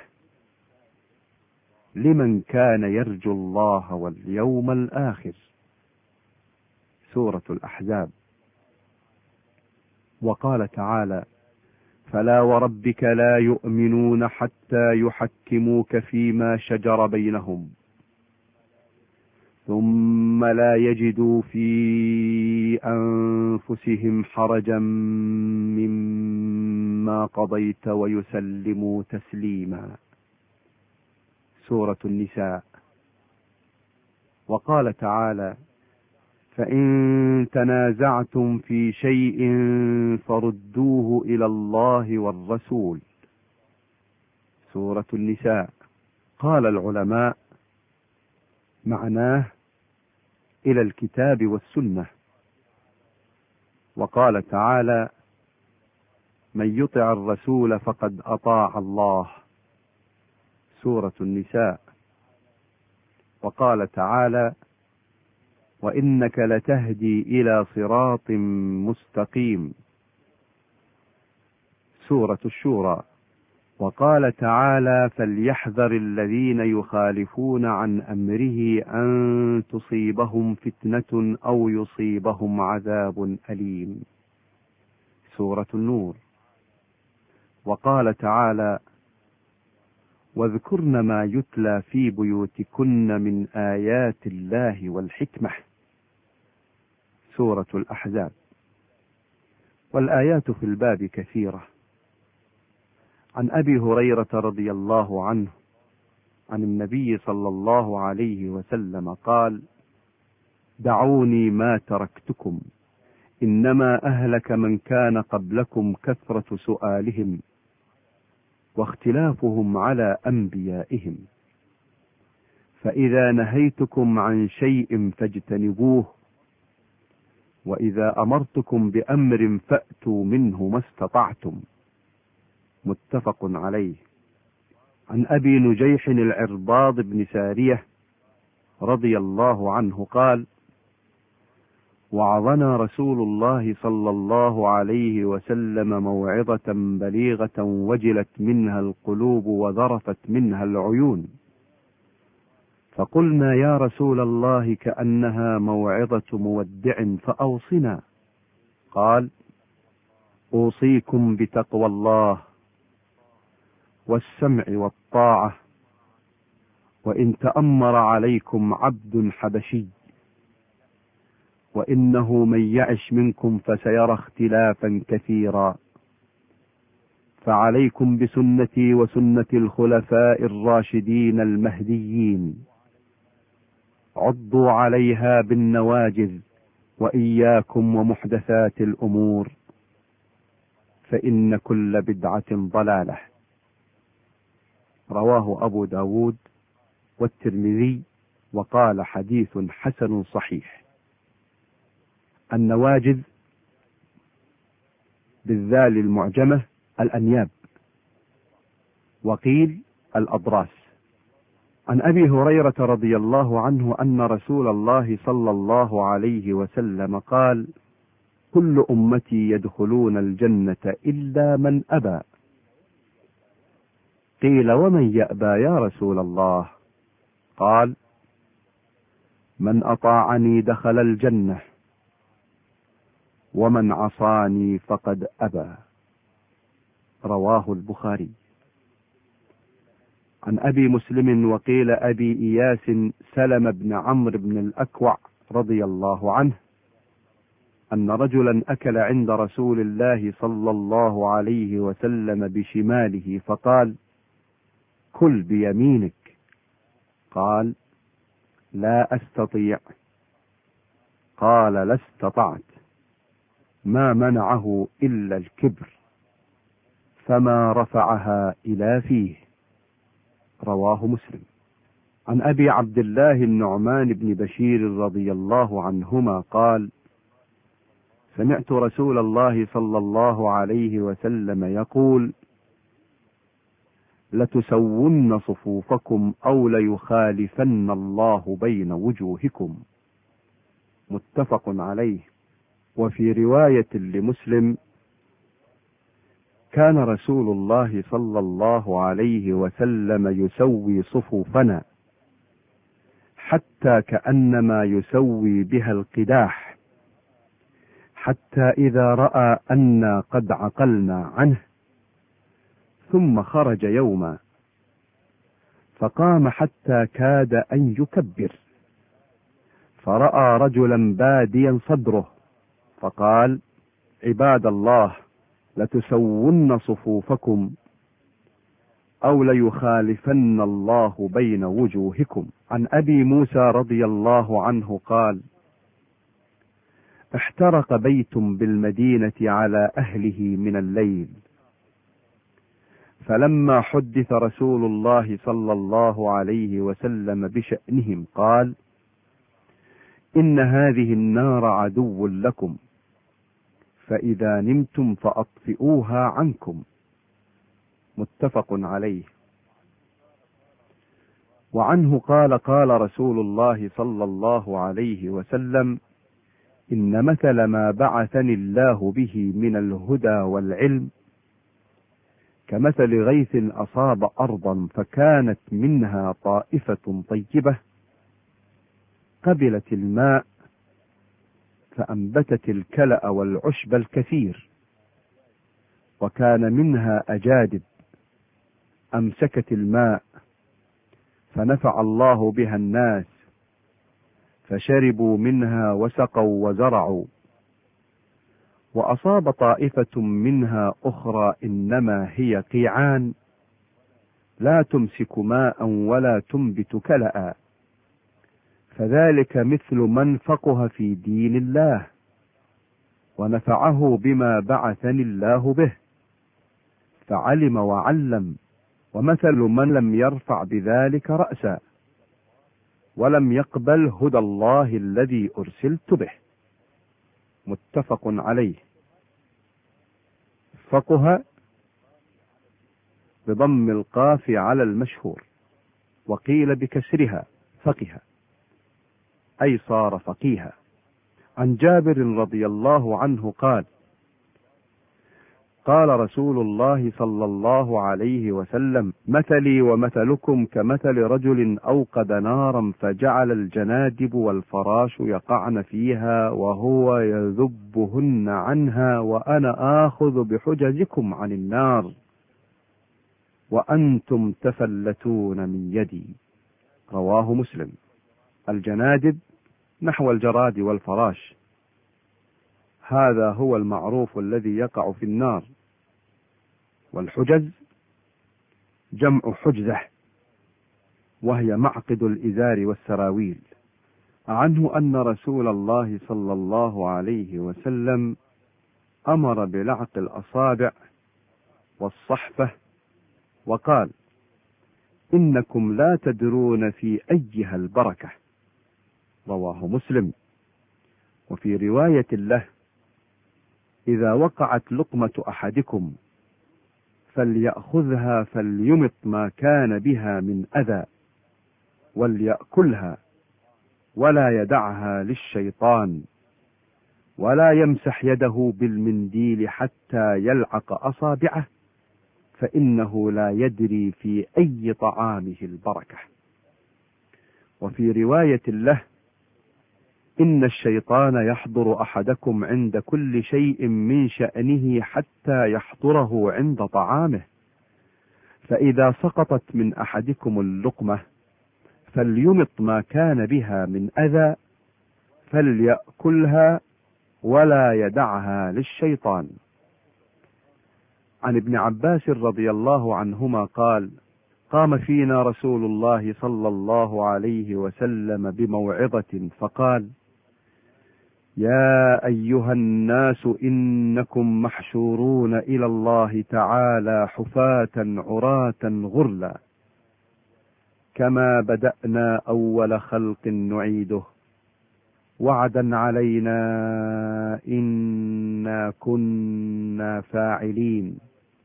لمن كان يرجو الله واليوم الآخر. سورة الأحزاب. وقال تعالى: فلا وربك لا يؤمنون حتى يحكموك فيما شجر بينهم ثم لا يجدوا في أنفسهم حرجا مما قضيت ويسلموا تسليما. سورة النساء. وقال تعالى: فإن تنازعتم في شيء فردوه إلى الله والرسول. سورة النساء. قال العلماء: معناه إلى الكتاب والسنة. وقال تعالى: من يطع الرسول فقد أطاع الله. سورة النساء. وقال تعالى: وإنك لتهدي إلى صراط مستقيم. سورة الشورى. وقال تعالى: فليحذر الذين يخالفون عن أمره أن تصيبهم فتنة أو يصيبهم عذاب أليم. سورة النور. وقال تعالى: واذكرن ما يتلى في بيوتكن من آيات الله والحكمة. سورة الأحزاب. والآيات في الباب كثيرة. عن أبي هريرة رضي الله عنه عن النبي صلى الله عليه وسلم قال: دعوني ما تركتكم إنما أهلك من كان قبلكم كثرة سؤالهم واختلافهم على أنبيائهم، فإذا نهيتكم عن شيء فاجتنبوه، وإذا أمرتكم بأمر فأتوا منه ما استطعتم. متفق عليه. عن أبي نجيح العرباض بن سارية رضي الله عنه قال: وعظنا رسول الله صلى الله عليه وسلم موعظة بليغة وجلت منها القلوب وذرفت منها العيون، فقلنا يا رسول الله كأنها موعظة مودع فأوصنا. قال: أوصيكم بتقوى الله والسمع والطاعة، وإن تأمر عليكم عبد حبشي، وإنه من يعش منكم فسيرى اختلافا كثيرا، فعليكم بسنتي وسنة الخلفاء الراشدين المهديين، عضوا عليها بالنواجذ، وإياكم ومحدثات الأمور، فإن كل بدعة ضلالة. رواه أبو داود والترمذي وقال حديث حسن صحيح. النواجذ بالذال المعجمة الأنياب، وقيل الأضراس. عن أبي هريرة رضي الله عنه أن رسول الله صلى الله عليه وسلم قال: كل أمتي يدخلون الجنة إلا من أبى. قيل: ومن يأبى يا رسول الله؟ قال: من أطاعني دخل الجنة، ومن عصاني فقد أبى. رواه البخاري. عن أبي مسلم وقيل أبي إياس سلم بن عمرو بن الأكوع رضي الله عنه أن رجلا أكل عند رسول الله صلى الله عليه وسلم بشماله فقال: كل بيمينك. قال: لا أستطيع. قال: لا استطعت. ما منعه إلا الكبر، فما رفعها إلى فيه. رواه مسلم. عن أبي عبد الله النعمان بن بشير رضي الله عنهما قال: سمعت رسول الله صلى الله عليه وسلم يقول: لتسون صفوفكم أو ليخالفن الله بين وجوهكم. متفق عليه. وفي رواية لمسلم: كان رسول الله صلى الله عليه وسلم يسوي صفوفنا حتى كأنما يسوي بها القداح، حتى إذا رأى أنا قد عقلنا عنه ثم خرج يوما فقام حتى كاد أن يكبر، فرأى رجلا باديا صدره فقال: عباد الله، لتسون صفوفكم أو ليخالفن الله بين وجوهكم. عن أبي موسى رضي الله عنه قال: احترق بيت بالمدينة على أهله من الليل، فلما حدث رسول الله صلى الله عليه وسلم بشأنهم قال: إن هذه النار عدو لكم، فإذا نمتم فأطفئوها عنكم. متفق عليه. وعنه قال: قال رسول الله صلى الله عليه وسلم: إن مثل ما بعثني الله به من الهدى والعلم كمثل غيث أصاب أرضا فكانت منها طائفة طيبة قبلت الماء فأنبتت الكلأ والعشب الكثير، وكان منها أجادب أمسكت الماء فنفع الله بها الناس فشربوا منها وسقوا وزرعوا. وأصاب طائفة منها أخرى إنما هي قيعان لا تمسك ماء ولا تنبت كلأ، فذلك مثل من فقه في دين الله ونفعه بما بعثني الله به فعلم وعلم، ومثل من لم يرفع بذلك رأسا ولم يقبل هدى الله الذي أرسلت به. متفق عليه. فقه بضم القاف على المشهور، وقيل بكسرها فقه، أي صار فقيها. عن جابر رضي الله عنه قال: قال رسول الله صلى الله عليه وسلم: مثلي ومثلكم كمثل رجل أوقد نارا فجعل الجنادب والفراش يقعن فيها وهو يذبهن عنها، وأنا آخذ بحججكم عن النار وأنتم تفلتون من يدي. رواه مسلم. الجنادب نحو الجراد والفراش، هذا هو المعروف الذي يقع في النار. والحجز جمع حجزة، وهي معقد الإزار والسراويل. عنه أن رسول الله صلى الله عليه وسلم أمر بلعق الأصابع والصحفة وقال: إنكم لا تدرون في أيها البركة. رواه مسلم. وفي رواية له: إذا وقعت لقمة أحدكم فليأخذها فليمط ما كان بها من أذى، وليأكلها ولا يدعها للشيطان، ولا يمسح يده بالمنديل حتى يلعق أصابعه، فإنه لا يدري في أي طعامه البركة. وفي رواية له: إن الشيطان يحضر أحدكم عند كل شيء من شأنه حتى يحضره عند طعامه، فإذا سقطت من أحدكم اللقمة فليمط ما كان بها من أذى فليأكلها ولا يدعها للشيطان. عن ابن عباس رضي الله عنهما قال: قام فينا رسول الله صلى الله عليه وسلم بموعظة فقال: يا أيها الناس إنكم محشورون إلى الله تعالى حفاة عراة غرلا، كما بدأنا أول خلق نعيده، وعدا علينا إنا كنا فاعلين.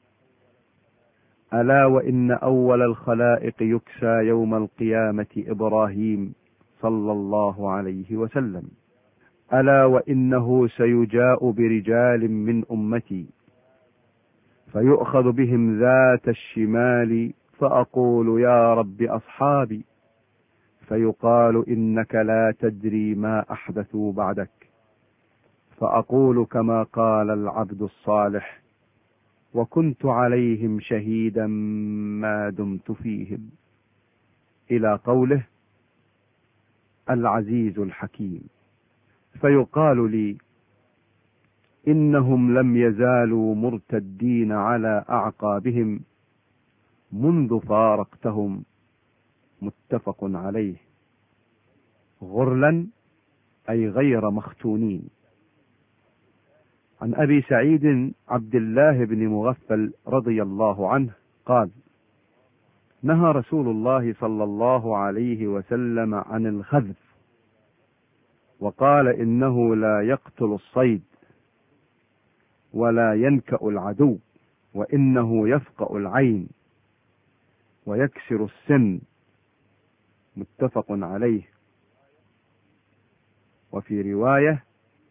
ألا وإن أول الخلائق يكسى يوم القيامة إبراهيم صلى الله عليه وسلم. ألا وإنه سيجاء برجال من أمتي فيؤخذ بهم ذات الشمال فأقول يا رب أصحابي، فيقال إنك لا تدري ما أحدثوا بعدك، فأقول كما قال العبد الصالح: وكنت عليهم شهيدا ما دمت فيهم، إلى قوله: العزيز الحكيم. فيقال لي: إنهم لم يزالوا مرتدين على أعقابهم منذ فارقتهم، متفق عليه. غرلا أي غير مختونين. عن أبي سعيد عبد الله بن مغفل رضي الله عنه قال: نهى رسول الله صلى الله عليه وسلم عن الخذف، وقال: إنه لا يقتل الصيد ولا ينكأ العدو، وإنه يفقأ العين ويكسر السن، متفق عليه. وفي رواية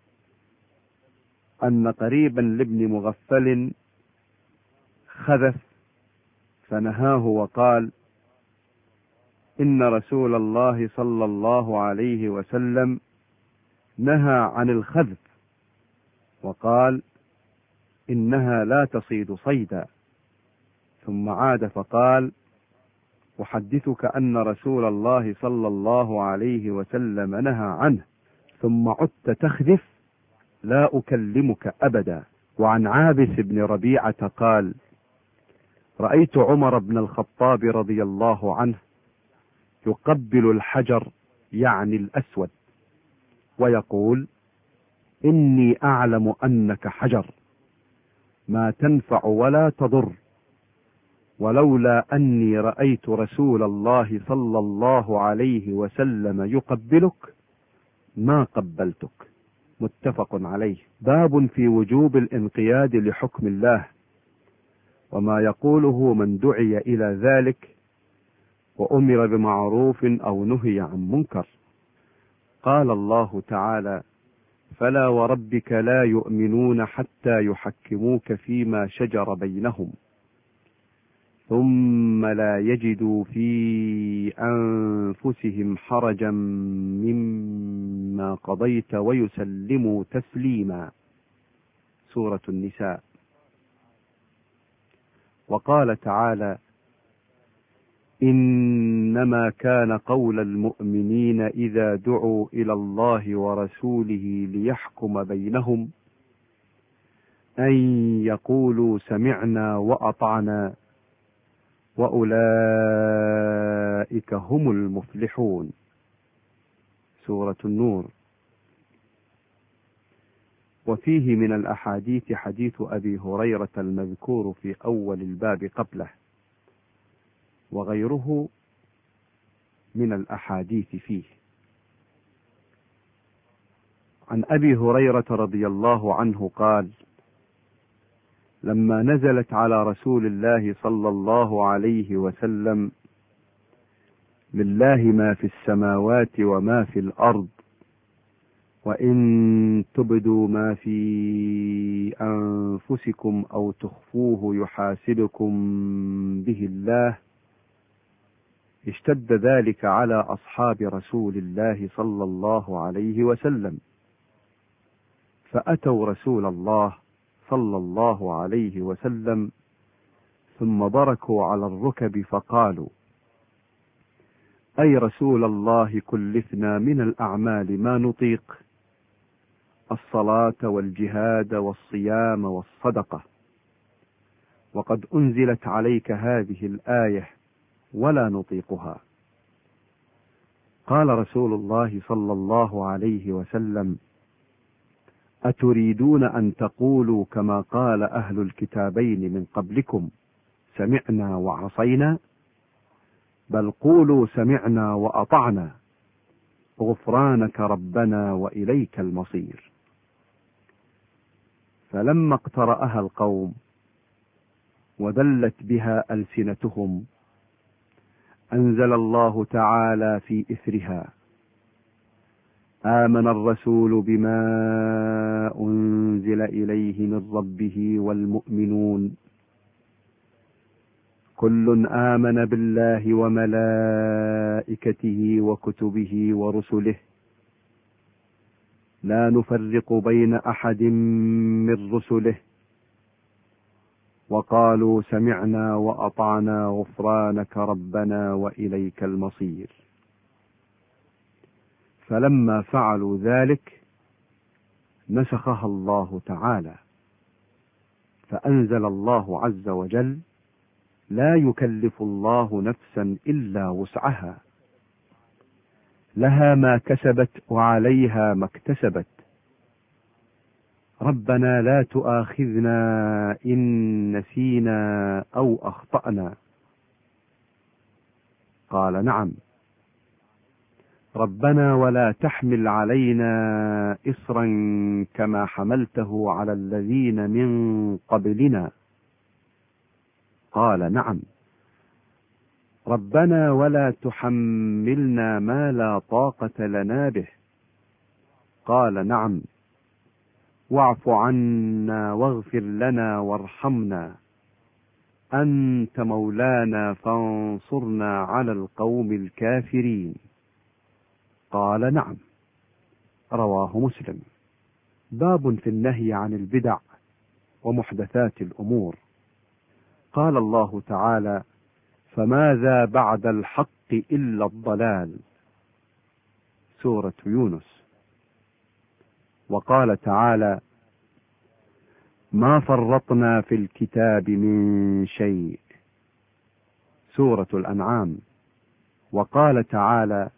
أن قريبا لابن مغفل خذف فنهاه وقال: إن رسول الله صلى الله عليه وسلم نهى عن الخذف، وقال: إنها لا تصيد صيدا. ثم عاد فقال: أحدثك أن رسول الله صلى الله عليه وسلم نهى عنه، ثم عدت تخذف، لا أكلمك أبدا. وعن عابس بن ربيعة قال: رأيت عمر بن الخطاب رضي الله عنه يقبل الحجر، يعني الأسود، ويقول: إني أعلم أنك حجر ما تنفع ولا تضر، ولولا أني رأيت رسول الله صلى الله عليه وسلم يقبلك ما قبلتك، متفق عليه. باب في وجوب الانقياد لحكم الله، وما يقوله من دعي إلى ذلك وأمر بمعروف أو نهي عن منكر. قال الله تعالى: فلا وربك لا يؤمنون حتى يحكموك فيما شجر بينهم ثم لا يجدوا في أنفسهم حرجا مما قضيت ويسلموا تسليما. سورة النساء. وقال تعالى: إنما كان قول المؤمنين إذا دعوا إلى الله ورسوله ليحكم بينهم أن يقولوا سمعنا وأطعنا وأولئك هم المفلحون. سورة النور. وفيه من الأحاديث حديث أبي هريرة المذكور في أول الباب قبله، وغيره من الأحاديث فيه. عن أبي هريرة رضي الله عنه قال: لما نزلت على رسول الله صلى الله عليه وسلم لله ما في السماوات وما في الأرض، وإن تبدوا ما في أنفسكم أو تخفوه يحاسبكم به الله. اشتد ذلك على أصحاب رسول الله صلى الله عليه وسلم، فأتوا رسول الله صلى الله عليه وسلم ثم بركوا على الركب فقالوا: أي رسول الله، كلفنا من الأعمال ما نطيق، الصلاة والجهاد والصيام والصدقة، وقد أنزلت عليك هذه الآية ولا نطيقها. قال رسول الله صلى الله عليه وسلم: أتريدون أن تقولوا كما قال أهل الكتابين من قبلكم سمعنا وعصينا؟ بل قولوا سمعنا وأطعنا غفرانك ربنا وإليك المصير. فلما اقترأها القوم وذلت بها ألسنتهم أنزل الله تعالى في إثرها: آمن الرسول بما أنزل إليه من ربه والمؤمنون كل آمن بالله وملائكته وكتبه ورسله لا نفرق بين أحد من رسله وقالوا سمعنا وأطعنا غفرانك ربنا وإليك المصير. فلما فعلوا ذلك نسخها الله تعالى، فأنزل الله عز وجل: لا يكلف الله نفسا إلا وسعها، لها ما كسبت وعليها ما اكتسبت، ربنا لا تؤاخذنا إن نسينا أو أخطأنا. قال: نعم. ربنا ولا تحمل علينا إصرا كما حملته على الذين من قبلنا. قال: نعم. ربنا ولا تحملنا ما لا طاقة لنا به. قال: نعم. واعف عنا واغفر لنا وارحمنا أنت مولانا فانصرنا على القوم الكافرين. قال: نعم. رواه مسلم. باب في النهي عن البدع ومحدثات الأمور. قال الله تعالى: فماذا بعد الحق إلا الضلال. سورة يونس. وقال تعالى: ما فرطنا في الكتاب من شيء. سورة الأنعام. وقال تعالى: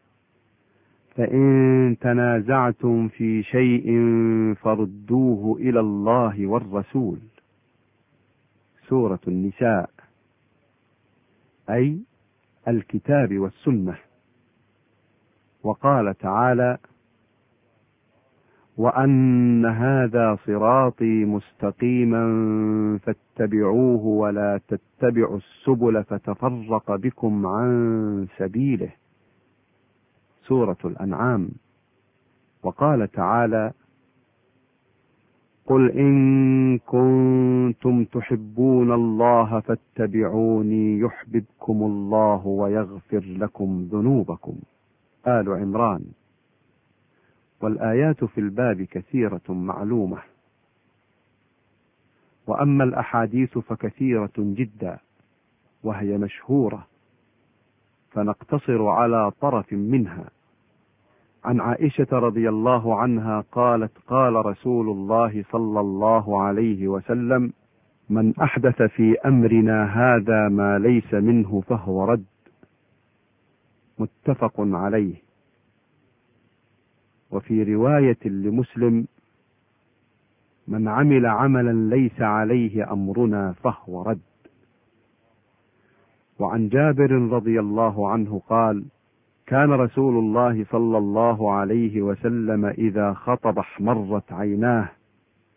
فإن تنازعتم في شيء فردوه إلى الله والرسول. سورة النساء، أي الكتاب والسنة. وقال تعالى: وأن هذا صراطي مستقيما فاتبعوه ولا تتبعوا السبل فتفرق بكم عن سبيله. سورة الأنعام. وقال تعالى: قل إن كنتم تحبون الله فاتبعوني يحببكم الله ويغفر لكم ذنوبكم. آل عمران. والآيات في الباب كثيرة معلومة، وأما الأحاديث فكثيرة جدا وهي مشهورة، فنقتصر على طرف منها. عن عائشة رضي الله عنها قالت: قال رسول الله صلى الله عليه وسلم: من أحدث في أمرنا هذا ما ليس منه فهو رد. متفق عليه. وفي رواية لمسلم: من عمل عملا ليس عليه أمرنا فهو رد. وعن جابر رضي الله عنه قال: كان رسول الله صلى الله عليه وسلم إذا خطب احمرت عيناه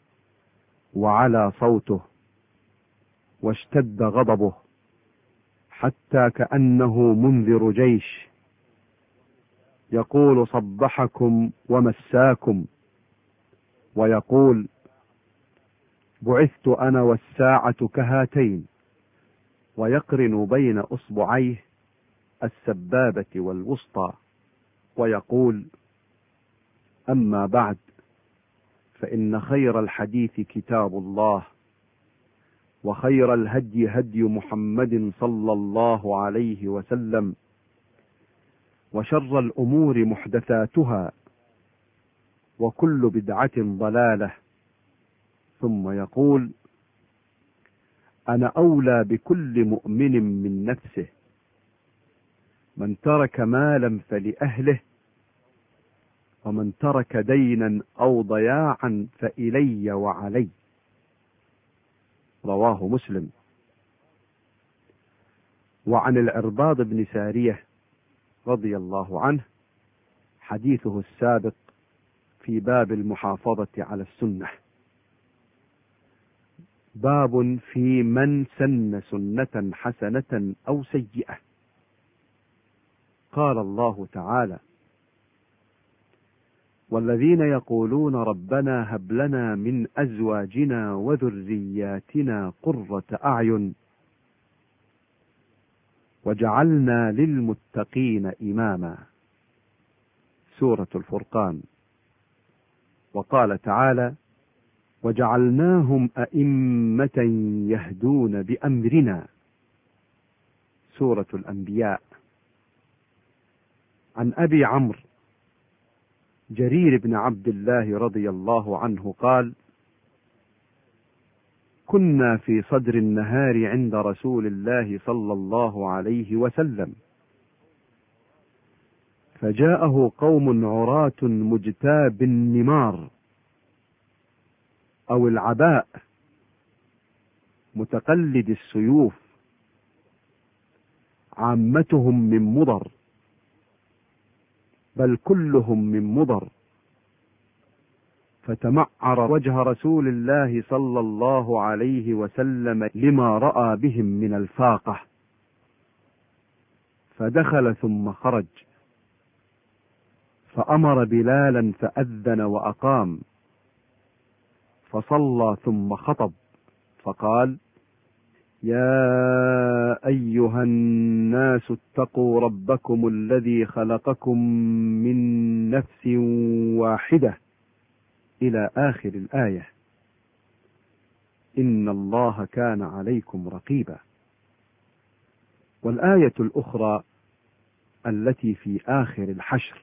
وعلى صوته واشتد غضبه حتى كأنه منذر جيش يقول صبحكم ومساكم، ويقول بعثت أنا والساعة كهاتين، ويقرن بين أصبعيه السبابة والوسطى، ويقول أما بعد، فإن خير الحديث كتاب الله، وخير الهدي هدي محمد صلى الله عليه وسلم، وشر الأمور محدثاتها، وكل بدعة ضلالة. ثم يقول أنا أولى بكل مؤمن من نفسه، من ترك مالا فلأهله، ومن ترك دينا أو ضياعا فإلي وعلي. رواه مسلم. وعن العرباض بن سارية رضي الله عنه حديثه السابق في باب المحافظة على السنة. باب في من سن سنة حسنة أو سيئة. قال الله تعالى والذين يقولون ربنا هب لنا من أزواجنا وذرياتنا قرة أعين وجعلنا للمتقين إماما. سورة الفرقان. وقال تعالى وجعلناهم أئمة يهدون بأمرنا. سورة الأنبياء. عن أبي عمرو جرير بن عبد الله رضي الله عنه قال كنا في صدر النهار عند رسول الله صلى الله عليه وسلم، فجاءه قوم عراة مجتاب النمار أو العباء متقلد السيوف، عامتهم من مضر، بل كلهم من مضر، فتمعر وجه رسول الله صلى الله عليه وسلم لما رأى بهم من الفاقة، فدخل ثم خرج، فأمر بلالا فأذن وأقام، فصلى ثم خطب، فقال يا أيها الناس اتقوا ربكم الذي خلقكم من نفس واحدة إلى آخر الآية، إن الله كان عليكم رقيبا. والآية الأخرى التي في آخر الحشر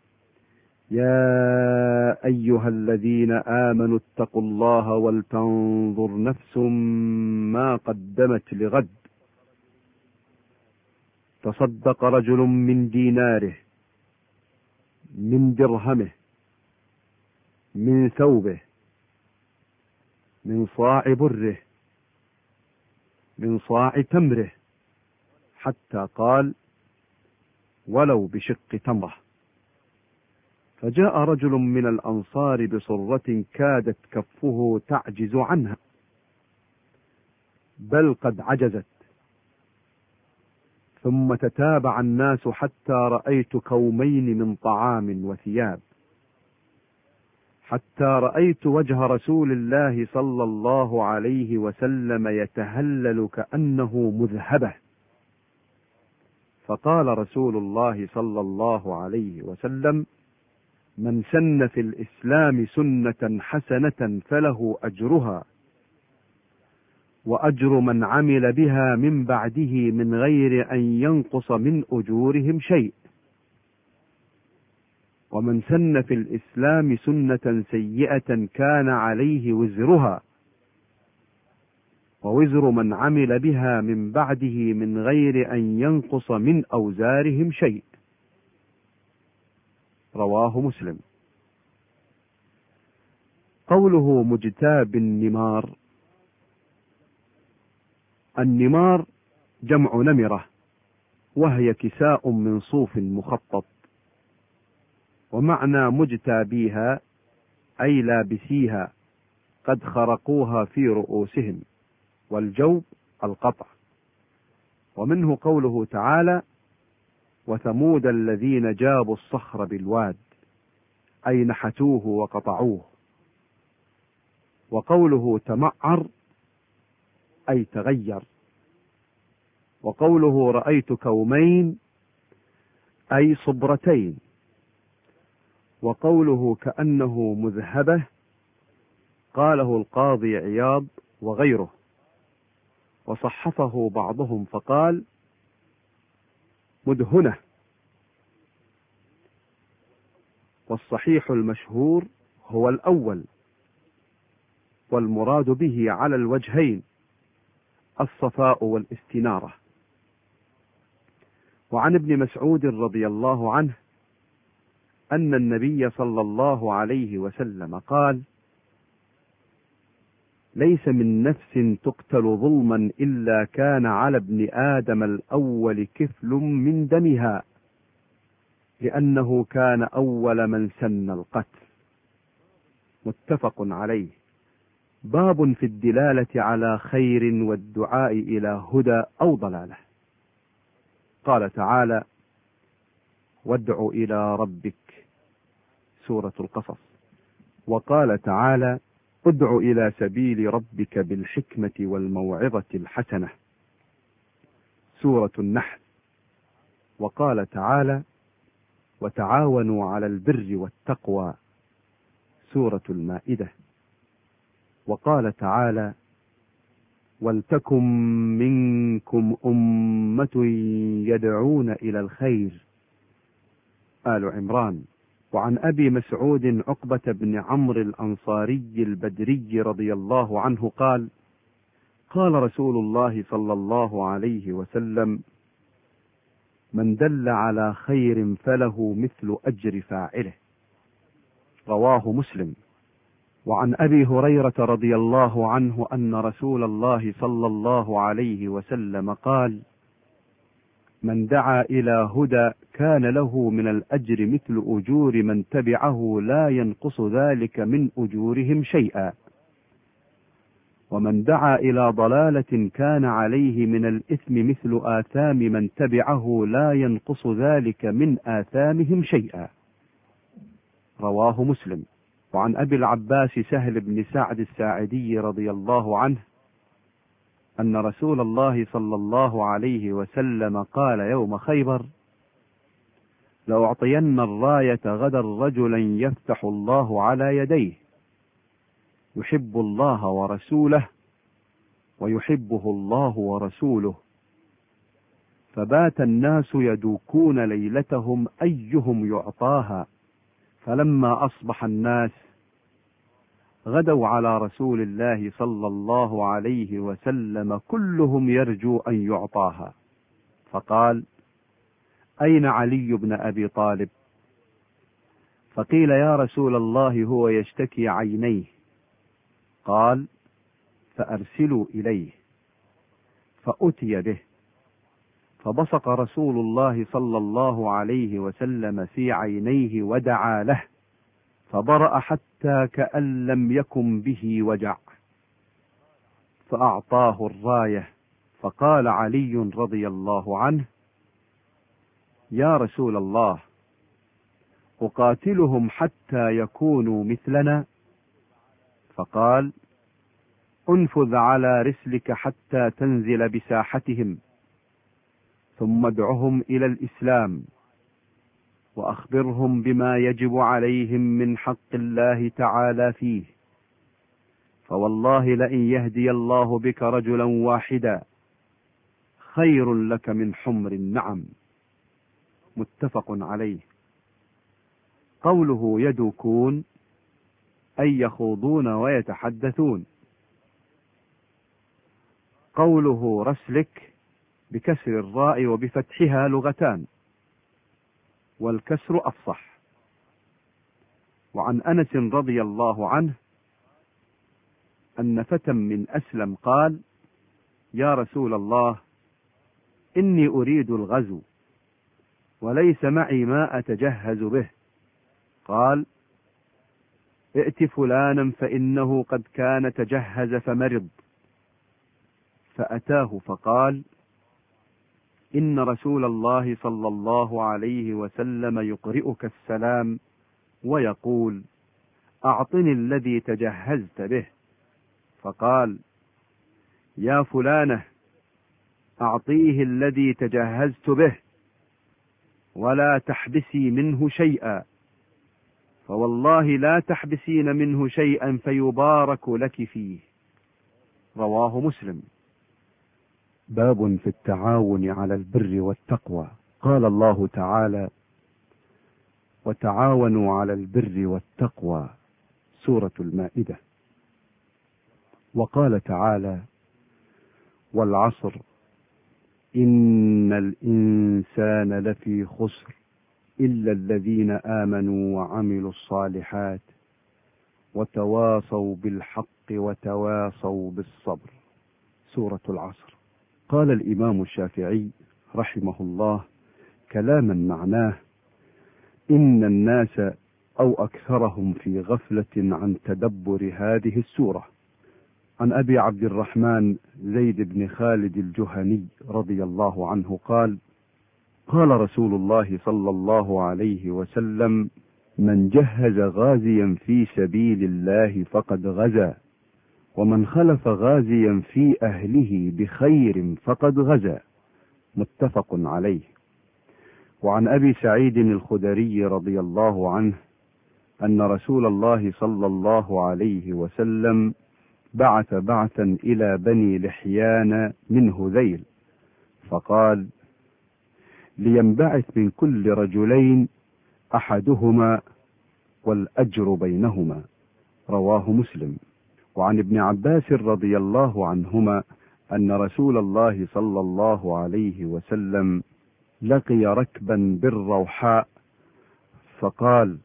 يا أيها الذين آمنوا اتقوا الله ولتنظر نفس ما قدمت لغد، تصدق رجل من ديناره، من درهمه، من ثوبه، من صاع بره، من صاع تمره، حتى قال ولو بشق تمره. فجاء رجل من الأنصار بصرة كادت كفه تعجز عنها، بل قد عجزت، ثم تتابع الناس حتى رأيت كومين من طعام وثياب، حتى رأيت وجه رسول الله صلى الله عليه وسلم يتهلل كأنه مذهبة. فقال رسول الله صلى الله عليه وسلم من سن في الإسلام سنة حسنة فله أجرها وأجر من عمل بها من بعده من غير أن ينقص من أجورهم شيء، ومن سن في الإسلام سنة سيئة كان عليه وزرها ووزر من عمل بها من بعده من غير أن ينقص من أوزارهم شيء. رواه مسلم. قوله مجتاب النمار، النمار جمع نمرة، وهي كساء من صوف مخطط، ومعنى مجتابيها أي لابسيها قد خرقوها في رؤوسهم، والجوب القطع. ومنه قوله تعالى: وثمود الذين جابوا الصخر بالواد، أي نحتوه وقطعوه. وقوله تمعر أي تغير. وقوله رأيت كومين أي صبرتين. وقوله كأنه مذهبة قاله القاضي عياض وغيره، وصحفه بعضهم فقال مدهنة. والصحيح المشهور هو الأول، والمراد به على الوجهين الصفاء والاستنارة. وعن ابن مسعود رضي الله عنه أن النبي صلى الله عليه وسلم قال: ليس من نفس تقتل ظلما إلا كان على ابن آدم الأول كفل من دمها، لأنه كان أول من سن القتل. متفق عليه. باب في الدلالة على خير والدعاء إلى هدى أو ضلالة. قال تعالى: وادع إلى ربك، سورة القصص. وقال تعالى: ادع إلى سبيل ربك بالحكمة والموعظة الحسنة، سورة النحل. وقال تعالى: وتعاونوا على البر والتقوى، سورة المائدة. وقال تعالى: ولتكن منكم أمة يدعون إلى الخير، آل عمران. وعن أبي مسعود عقبة بن عمرو الأنصاري البدري رضي الله عنه قال: قال رسول الله صلى الله عليه وسلم: من دل على خير فله مثل أجر فاعله، رواه مسلم. وعن أبي هريرة رضي الله عنه أن رسول الله صلى الله عليه وسلم قال: من دعا إلى هدى كان له من الأجر مثل أجور من تبعه لا ينقص ذلك من أجورهم شيئا، ومن دعا إلى ضلالة كان عليه من الإثم مثل آثام من تبعه لا ينقص ذلك من آثامهم شيئا، رواه مسلم. وعن أبي العباس سهل بن سعد الساعدي رضي الله عنه أن رسول الله صلى الله عليه وسلم قال يوم خيبر: لأعطين الراية غدا رجلا يفتح الله على يديه، يحب الله ورسوله ويحبه الله ورسوله. فبات الناس يدوكون ليلتهم أيهم يعطاها، فلما أصبح الناس غدوا على رسول الله صلى الله عليه وسلم كلهم يرجو أن يعطاها، فقال: أين علي بن أبي طالب؟ فقيل: يا رسول الله هو يشتكي عينيه. قال: فأرسلوا إليه. فأتي به، فبصق رسول الله صلى الله عليه وسلم في عينيه ودعا له، فبرأ حتى كأن لم يكن به وجع، فأعطاه الراية. فقال علي رضي الله عنه: يا رسول الله، أقاتلهم حتى يكونوا مثلنا؟ فقال: انفذ على رسلك حتى تنزل بساحتهم، ثم ادعهم إلى الإسلام، وأخبرهم بما يجب عليهم من حق الله تعالى فيه، فوالله لئن يهدي الله بك رجلا واحدا خير لك من حمر النعم. متفق عليه. قوله يدوكون أي يخوضون ويتحدثون. قوله رسلك بكسر الراء وبفتحها لغتان، والكسر أفصح. وعن أنس رضي الله عنه أن فتى من أسلم قال: يا رسول الله، إني أريد الغزو وليس معي ما أتجهز به. قال: ائت فلانا فإنه قد كان تجهز فمرض. فأتاه فقال: إن رسول الله صلى الله عليه وسلم يقرئك السلام ويقول: أعطني الذي تجهزت به. فقال: يا فلانة، أعطيه الذي تجهزت به، ولا تحبسي منه شيئا، فوالله لا تحبسين منه شيئا فيبارك لك فيه. رواه مسلم. باب في التعاون على البر والتقوى. قال الله تعالى: وتعاونوا على البر والتقوى، سورة المائدة. وقال تعالى: والعصر إن الإنسان لفي خسر إلا الذين آمنوا وعملوا الصالحات وتواصوا بالحق وتواصوا بالصبر، سورة العصر. قال الإمام الشافعي رحمه الله كلاما معناه: إن الناس أو أكثرهم في غفلة عن تدبر هذه السورة. عن أبي عبد الرحمن زيد بن خالد الجهني رضي الله عنه قال: قال رسول الله صلى الله عليه وسلم: من جهز غازيا في سبيل الله فقد غزا، ومن خلف غازيا في أهله بخير فقد غزا، متفق عليه. وعن أبي سعيد الخدري رضي الله عنه أن رسول الله صلى الله عليه وسلم بعث بعثا إلى بني لحيان من هذيل، فقال: لينبعث من كل رجلين أحدهما والأجر بينهما، رواه مسلم. وعن ابن عباس رضي الله عنهما أن رسول الله صلى الله عليه وسلم لقي ركبا بالروحاء فقال: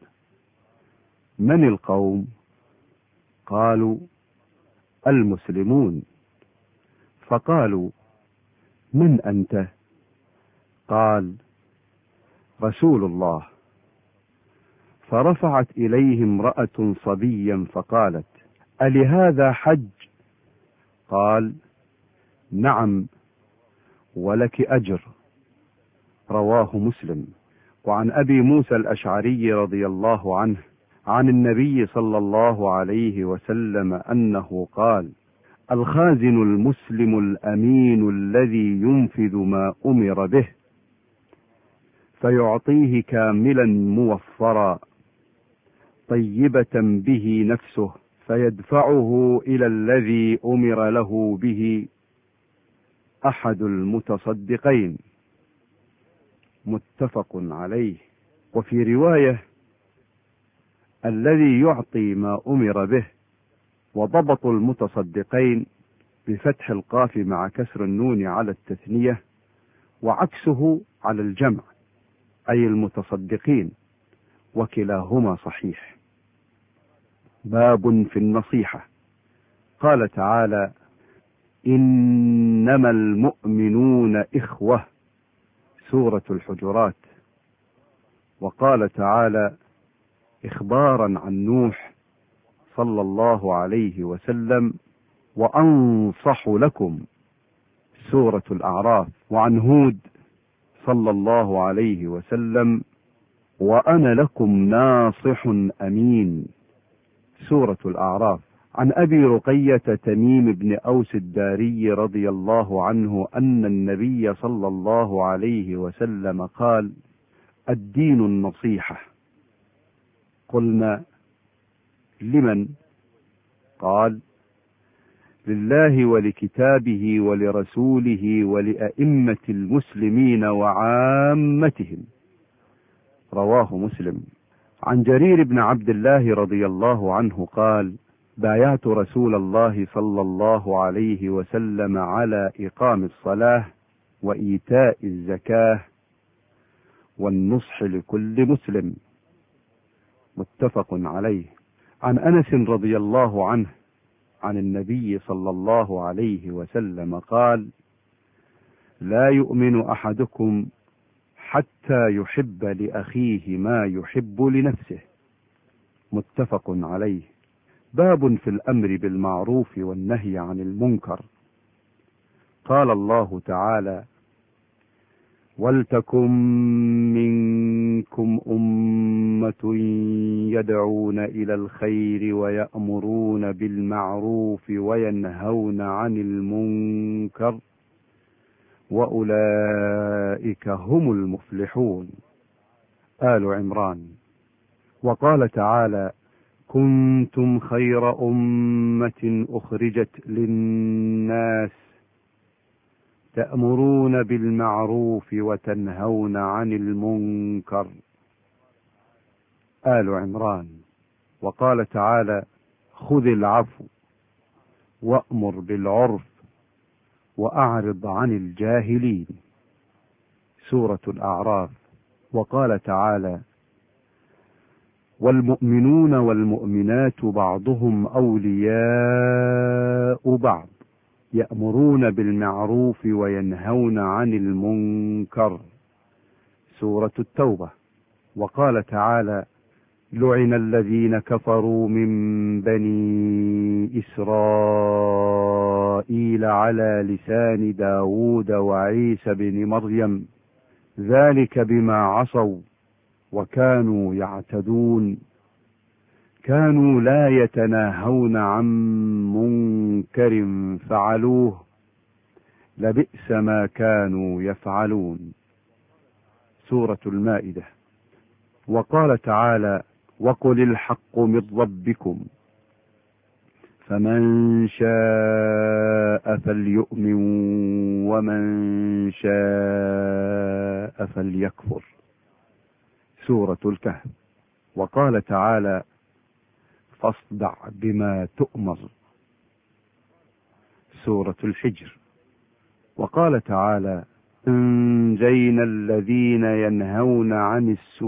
من القوم؟ قالوا: المسلمون. فقالوا: من أنت؟ قال: رسول الله. فرفعت إليه امرأة صبيا فقالت: ألهذا حج؟ قال: نعم، ولك أجر، رواه مسلم. وعن أبي موسى الأشعري رضي الله عنه عن النبي صلى الله عليه وسلم أنه قال: الخازن المسلم الأمين الذي ينفذ ما أمر به فيعطيه كاملا موفرا طيبة به نفسه فيدفعه إلى الذي أمر له به أحد المتصدقين، متفق عليه. وفي رواية: الذي يعطي ما أمر به. وضبط المتصدقين بفتح القاف مع كسر النون على التثنية، وعكسه على الجمع، أي المتصدقين، وكلاهما صحيح. باب في النصيحة. قال تعالى: إنما المؤمنون إخوة، سورة الحجرات. وقال تعالى إخبارا عن نوح صلى الله عليه وسلم: وأنصح لكم، سورة الأعراف. وعن هود صلى الله عليه وسلم: وأنا لكم ناصح أمين، سورة الأعراف. عن أبي رقية تميم بن أوس الداري رضي الله عنه أن النبي صلى الله عليه وسلم قال: الدين النصيحة. قلنا: لمن؟ قال: لله ولكتابه ولرسوله ولأئمة المسلمين وعامتهم، رواه مسلم. عن جرير بن عبد الله رضي الله عنه قال: بايعت رسول الله صلى الله عليه وسلم على إقام الصلاة وإيتاء الزكاة والنصح لكل مسلم، متفق عليه. عن أنس رضي الله عنه عن النبي صلى الله عليه وسلم قال: لا يؤمن أحدكم حتى يحب لأخيه ما يحب لنفسه، متفق عليه. باب في الأمر بالمعروف والنهي عن المنكر. قال الله تعالى: ولتكن منكم أمة يدعون إلى الخير ويأمرون بالمعروف وينهون عن المنكر وأولئك هم المفلحون. آل عمران. وقال تعالى: كنتم خير أمة أخرجت للناس تأمرون بالمعروف وتنهون عن المنكر. آل عمران. وقال تعالى: خذ العفو وأمر بالعرف وأعرض عن الجاهلين. سورة الأعراف. وقال تعالى: والمؤمنون والمؤمنات بعضهم أولياء بعض يأمرون بالمعروف وينهون عن المنكر. سورة التوبة. وقال تعالى: لعن الذين كفروا من بني إسرائيل على لسان داود وعيسى بن مريم ذلك بما عصوا وكانوا يعتدون كانوا لا يتناهون عن منكر فعلوه لبئس ما كانوا يفعلون. سورة المائدة. وقال تعالى: وقل الحق من ربكم فمن شاء فليؤمن ومن شاء فليكفر. سورة الكهف. وقال تعالى: فاصدع بما تؤمر. سورة الحجر. وقال تعالى: أنجينا الذين ينهون عن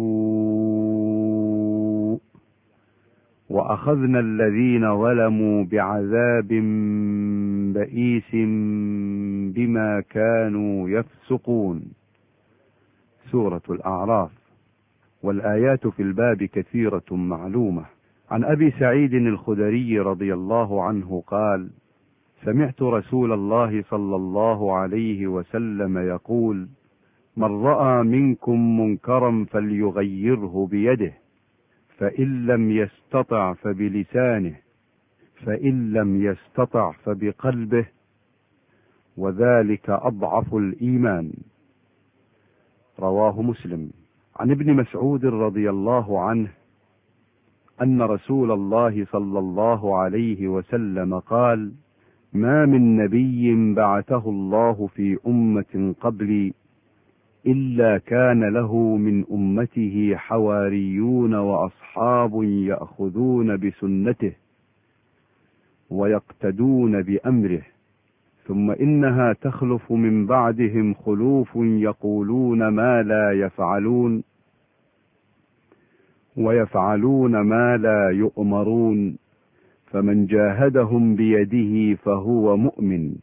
السوء وأخذنا الذين ظلموا بعذاب بئيس بما كانوا يفسقون. سورة الأعراف. والآيات في الباب كثيرة معلومة. عن أبي سعيد الخدري رضي الله عنه قال: سمعت رسول الله صلى الله عليه وسلم يقول: من رأى منكم منكرا فليغيره بيده فإن لم يستطع فبلسانه فإن لم يستطع فبقلبه وذلك أضعف الإيمان. رواه مسلم. عن ابن مسعود رضي الله عنه أن رسول الله صلى الله عليه وسلم قال: ما من نبي بعثه الله في أمة قبلي إلا كان له من أمته حواريون وأصحاب يأخذون بسنته ويقتدون بأمره، ثم إنها تخلف من بعدهم خلوف يقولون ما لا يفعلون ويفعلون ما لا يؤمرون، فمن جاهدهم بيده فهو مؤمن،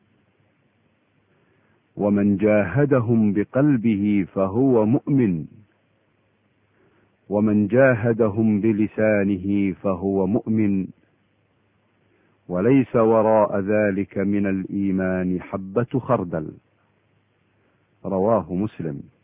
ومن جاهدهم بقلبه فهو مؤمن، ومن جاهدهم بلسانه فهو مؤمن، وليس وراء ذلك من الإيمان حبة خردل. رواه مسلم.